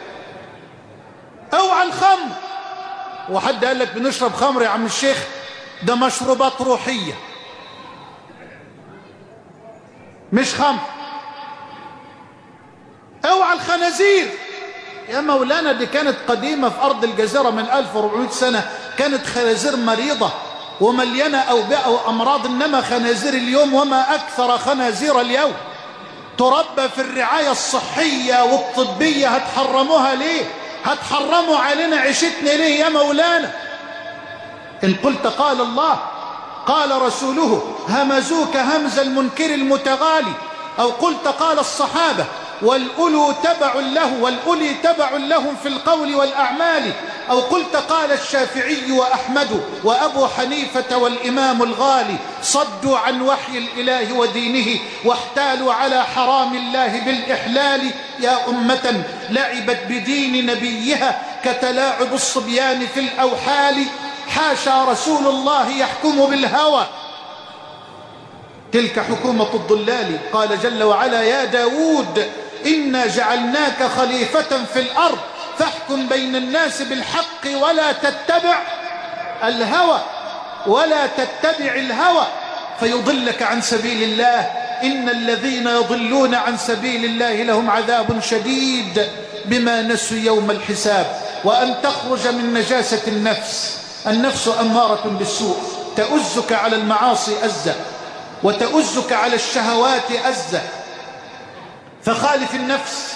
اوعى الخمر. وحد قال لك بنشرب خمر يا عم الشيخ؟ ده مشروبات روحية. مش خمر. اوعى الخنازير يا مولانا، دي كانت قديمة في أرض الجزيرة من ألف وأربعمائة سنة، كانت خنازير مريضة ومليانة أوبئة وأمراض. إنما خنازير اليوم وما أكثر خنازير اليوم تربى في الرعاية الصحية والطبية، هتحرموها ليه؟ هتحرموا علينا عيشتنا ليه يا مولانا؟ إن قلت قال الله قال رسوله همزوك همز المنكر المتغالي، أو قلت قال الصحابة والأولو تبع له والأولي تبع لهم في القول والأعمال، أو قلت قال الشافعي وأحمد وأبو حنيفة والإمام الغالي، صدوا عن وحي الإله ودينه واحتالوا على حرام الله بالإحلال. يا أمة لعبت بدين نبيها كتلاعب الصبيان في الأوحال، حاشا رسول الله يحكم بالهوى، تلك حكومة الضلال. قال جل وعلا يا داود إنا جعلناك خليفة في الأرض فاحكم بين الناس بالحق ولا تتبع الهوى ولا تتبع الهوى فيضلك عن سبيل الله، إن الذين يضلون عن سبيل الله لهم عذاب شديد بما نسوا يوم الحساب. وأن تخرج من نجاسة النفس. النفس أمارة بالسوء، تؤزك على المعاصي أزة وتؤزك على الشهوات أزة، فخالف النفس.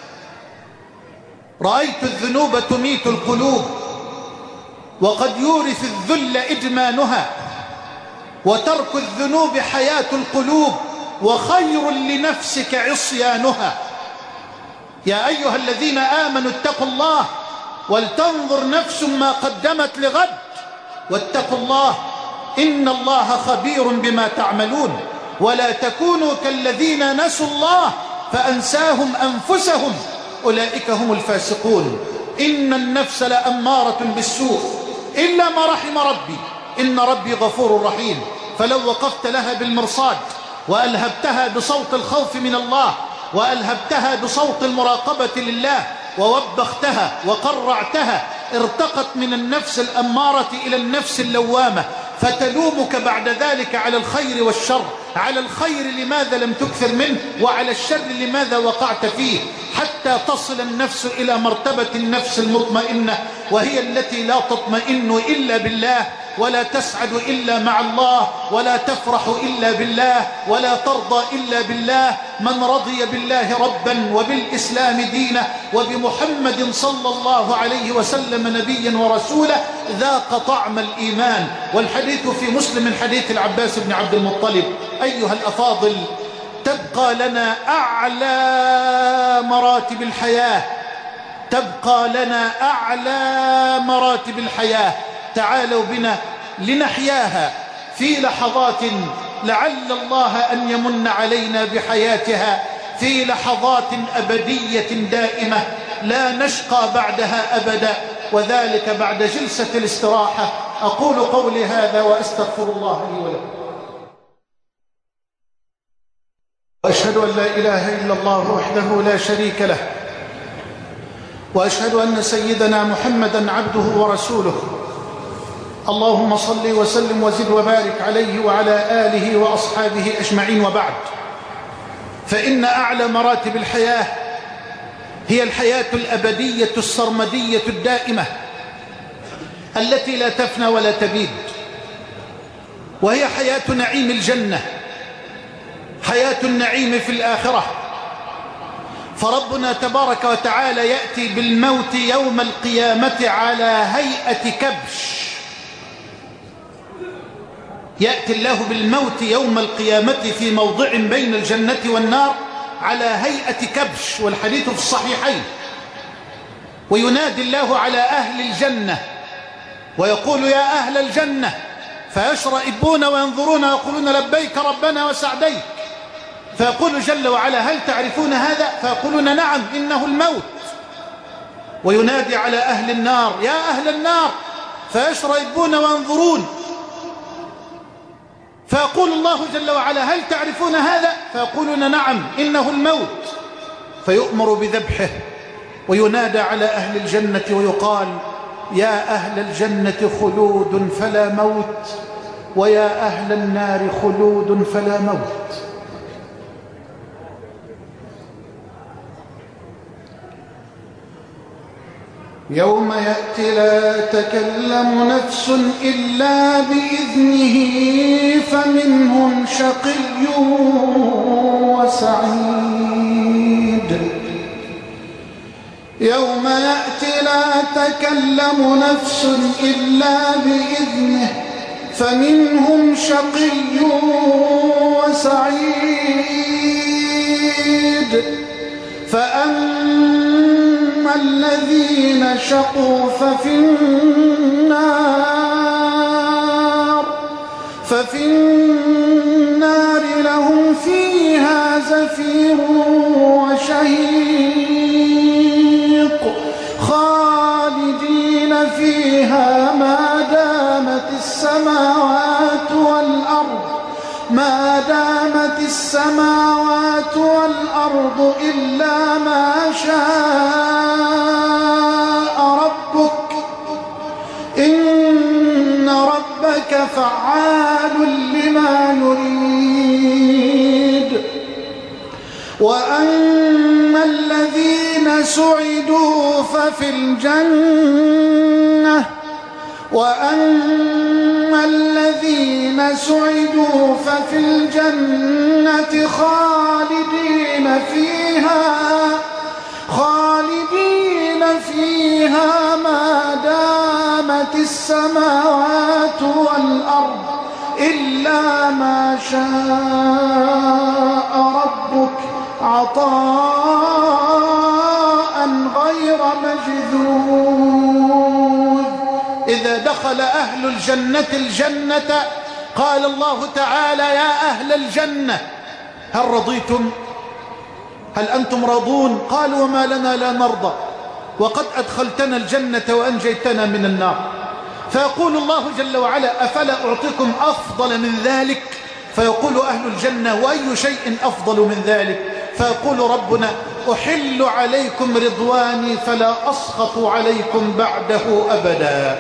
رأيت الذنوب تميت القلوب، وقد يورث الذل إدمانها، وترك الذنوب حياة القلوب، وخير لنفسك عصيانها. يا أيها الذين آمنوا اتقوا الله ولتنظر نفس ما قدمت لغد واتقوا الله إن الله خبير بما تعملون. ولا تكونوا كالذين نسوا الله فأنساهم أنفسهم أولئك هم الفاسقون. إن النفس لأمارة بالسوء إلا ما رحم ربي إن ربي غفور رحيم. فلو وقفت لها بالمرصاد وألهبتها بصوت الخوف من الله وألهبتها بصوت المراقبة لله ووبختها وقرعتها ارتقت من النفس الأمارة إلى النفس اللوامة، فتلومك بعد ذلك على الخير والشر. على الخير لماذا لم تكثر منه، وعلى الشر لماذا وقعت فيه، حتى تصل النفس إلى مرتبة النفس المطمئنة، وهي التي لا تطمئن إلا بالله، ولا تسعد إلا مع الله، ولا تفرح إلا بالله، ولا ترضى إلا بالله. من رضي بالله ربا وبالإسلام دينا وبمحمد صلى الله عليه وسلم نبيا ورسولا ذاق طعم الإيمان. والحديث في مسلم من حديث العباس بن عبد المطلب. أيها الأفاضل، تبقى لنا أعلى مراتب الحياة، تبقى لنا أعلى مراتب الحياة. تعالوا بنا لنحياها في لحظات لعل الله أن يمن علينا بحياتها، في لحظات أبدية دائمة لا نشقى بعدها أبدا، وذلك بعد جلسة الاستراحة. أقول قولي هذا وأستغفر الله لي ولكم، وأشهد أن لا إله إلا الله وحده لا شريك له، وأشهد أن سيدنا محمدا عبده ورسوله. اللهم صل وسلم وزد وبارك عليه وعلى آله وأصحابه أجمعين. وبعد، فإن أعلى مراتب الحياة هي الحياة الأبدية السرمدية الدائمة التي لا تفنى ولا تبيد، وهي حياة نعيم الجنة، حياة النعيم في الآخرة. فربنا تبارك وتعالى يأتي بالموت يوم القيامة على هيئة كبش، يأتي الله بالموت يوم القيامة في موضع بين الجنة والنار على هيئة كبش، والحديث في الصحيحين. وينادي الله على أهل الجنة ويقول يا أهل الجنة، فيشرئبون وينظرون ويقولون لبيك ربنا وسعديك، فيقول جل وعلا هل تعرفون هذا؟ فيقولون نعم إنه الموت. وينادي على أهل النار يا أهل النار، فيشرئبون وينظرون، فيقول الله جل وعلا هل تعرفون هذا؟ فيقولون نعم إنه الموت، فيؤمر بذبحه. وينادى على أهل الجنة ويقال يا أهل الجنة خلود فلا موت، ويا أهل النار خلود فلا موت. يوم يأتي لا تكلم نفس إلا بإذنه فمنهم شقي وسعيد. يوم يأتي لا تكلم نفس إلا بإذنه فمنهم شقي وسعيد. فأما الذين شقوا ففي النار ففي النار لهم فيها زفير وشهيق خالدين فيها ما دامت السماوات والأرض ما دامت السماوات والأرض إلا ما شاء ربك إن ربك فعال لما يريد. وأما الذين سعدوا ففي الجنة وأما الذين سعدوا ففي الجنة خالدين فيها خالدين فيها ما دامت السماوات والأرض إلا ما شاء ربك عطاء غير مجذوذ. إذا دخل أهل الجنة الجنة قال الله تعالى يا أهل الجنة هل رضيتم؟ هل أنتم راضون؟ قالوا وما لنا لا نرضى وقد أدخلتنا الجنة وأنجيتنا من النار. فيقول الله جل وعلا أفلا أعطيكم أفضل من ذلك؟ فيقول أهل الجنة وأي شيء أفضل من ذلك؟ فيقول ربنا أحل عليكم رضواني فلا أسخط عليكم بعده أبدا.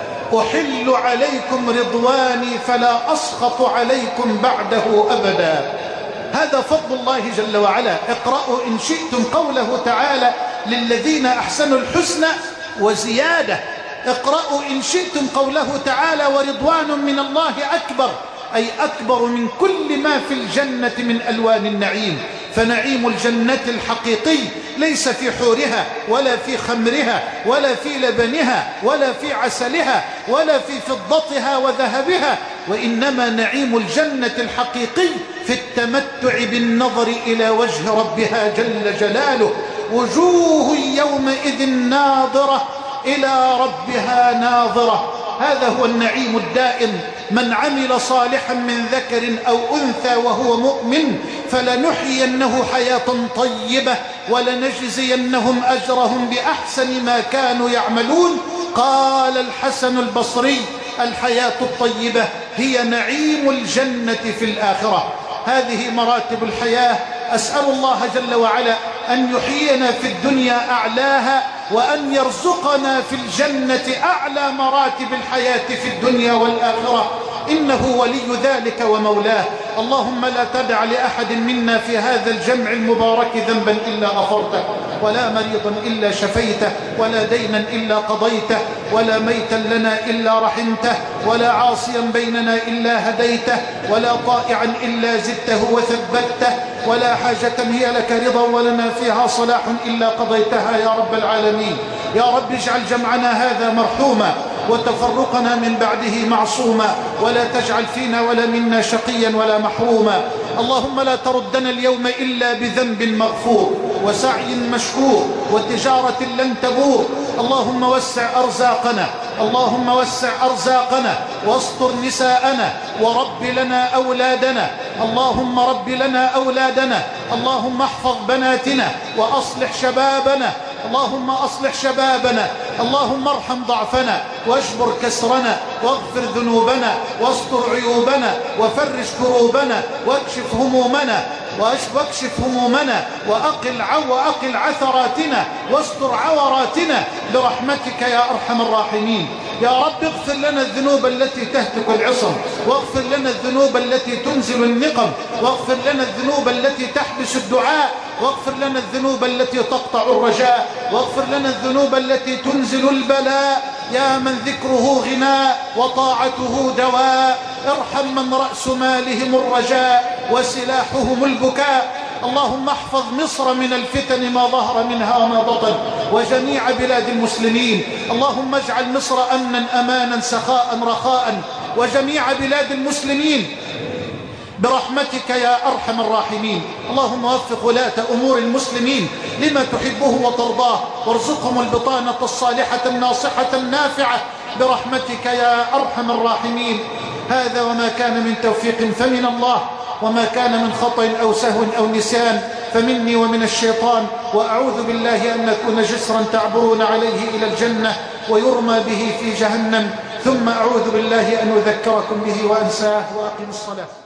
أحل عليكم رضواني فلا أسخط عليكم بعده أبدا. هذا فضل الله جل وعلا. اقرأوا إن شئتم قوله تعالى للذين أحسنوا الحسنى وزيادة. اقرأوا إن شئتم قوله تعالى ورضوان من الله أكبر، أي أكبر من كل ما في الجنة من ألوان النعيم. فنعيم الجنة الحقيقي ليس في حورها ولا في خمرها ولا في لبنها ولا في عسلها ولا في فضتها وذهبها، وإنما نعيم الجنة الحقيقي في التمتع بالنظر إلى وجه ربها جل جلاله. وجوه يومئذ ناظرة إلى ربها ناظرة. هذا هو النعيم الدائم. من عمل صالحا من ذكر أو أنثى وهو مؤمن فلنحيينه حياة طيبة ولنجزينهم أجرهم بأحسن ما كانوا يعملون. قال الحسن البصري الحياة الطيبة هي نعيم الجنة في الآخرة. هذه مراتب الحياة. أسأل الله جل وعلا أن يحيينا في الدنيا أعلاها وأن يرزقنا في الجنة أعلى مراتب الحياة في الدنيا والآخرة، إنه ولي ذلك ومولاه. اللهم لا تدع لأحد منا في هذا الجمع المبارك ذنبا إلا غفرته، ولا مريضا إلا شفيته، ولا دينا إلا قضيته، ولا ميتا لنا إلا رحمته، ولا عاصيا بيننا إلا هديته، ولا طائعا إلا زدته وثبته، ولا حاجة هي لك رضا ولنا فيها صلاح إلا قضيتها يا رب العالمين. يا رب اجعل جمعنا هذا مرحوما وتفرقنا من بعده معصوما، ولا تجعل فينا ولا منا شقيا ولا محروما. اللهم لا تردنا اليوم إلا بذنب مغفور وسعي مشكور وتجارة لن تبور. اللهم وسع أرزاقنا، اللهم وسع أرزاقنا واستر نساءنا ورب لنا أولادنا. اللهم رب لنا أولادنا. اللهم احفظ بناتنا وأصلح شبابنا. اللهم أصلح شبابنا. اللهم ارحم ضعفنا واجبر كسرنا واغفر ذنوبنا واستر عيوبنا وفرج كروبنا واكشف همومنا. واكشف همومنا وأقل وأقل عثراتنا واستر عوراتنا برحمتك يا أرحم الراحمين. يا رب اغفر لنا الذنوب التي تهتك العصم، واغفر لنا الذنوب التي تنزل النقم، واغفر لنا الذنوب التي تحبس الدعاء، واغفر لنا الذنوب التي تقطع الرجاء، واغفر لنا الذنوب التي تنزل البلاء. يا من ذكره غناء وطاعته دواء، ارحم من رأس مالهم الرجاء وسلاحهم البكاء. اللهم احفظ مصر من الفتن ما ظهر منها وما بطن، وجميع بلاد المسلمين. اللهم اجعل مصر أمنا أمانا سخاء رخاء، وجميع بلاد المسلمين برحمتك يا أرحم الراحمين. اللهم وفق ولاة أمور المسلمين لما تحبه وترضاه، وارزقهم البطانة الصالحة الناصحة النافعة برحمتك يا أرحم الراحمين. هذا وما كان من توفيق فمن الله، وما كان من خطأ أو سهو أو نسيان فمني ومن الشيطان، وأعوذ بالله أن نكون جسرا تعبرون عليه إلى الجنة ويرمى به في جهنم، ثم أعوذ بالله أن أذكركم به وأنساه. وأقم الصلاة.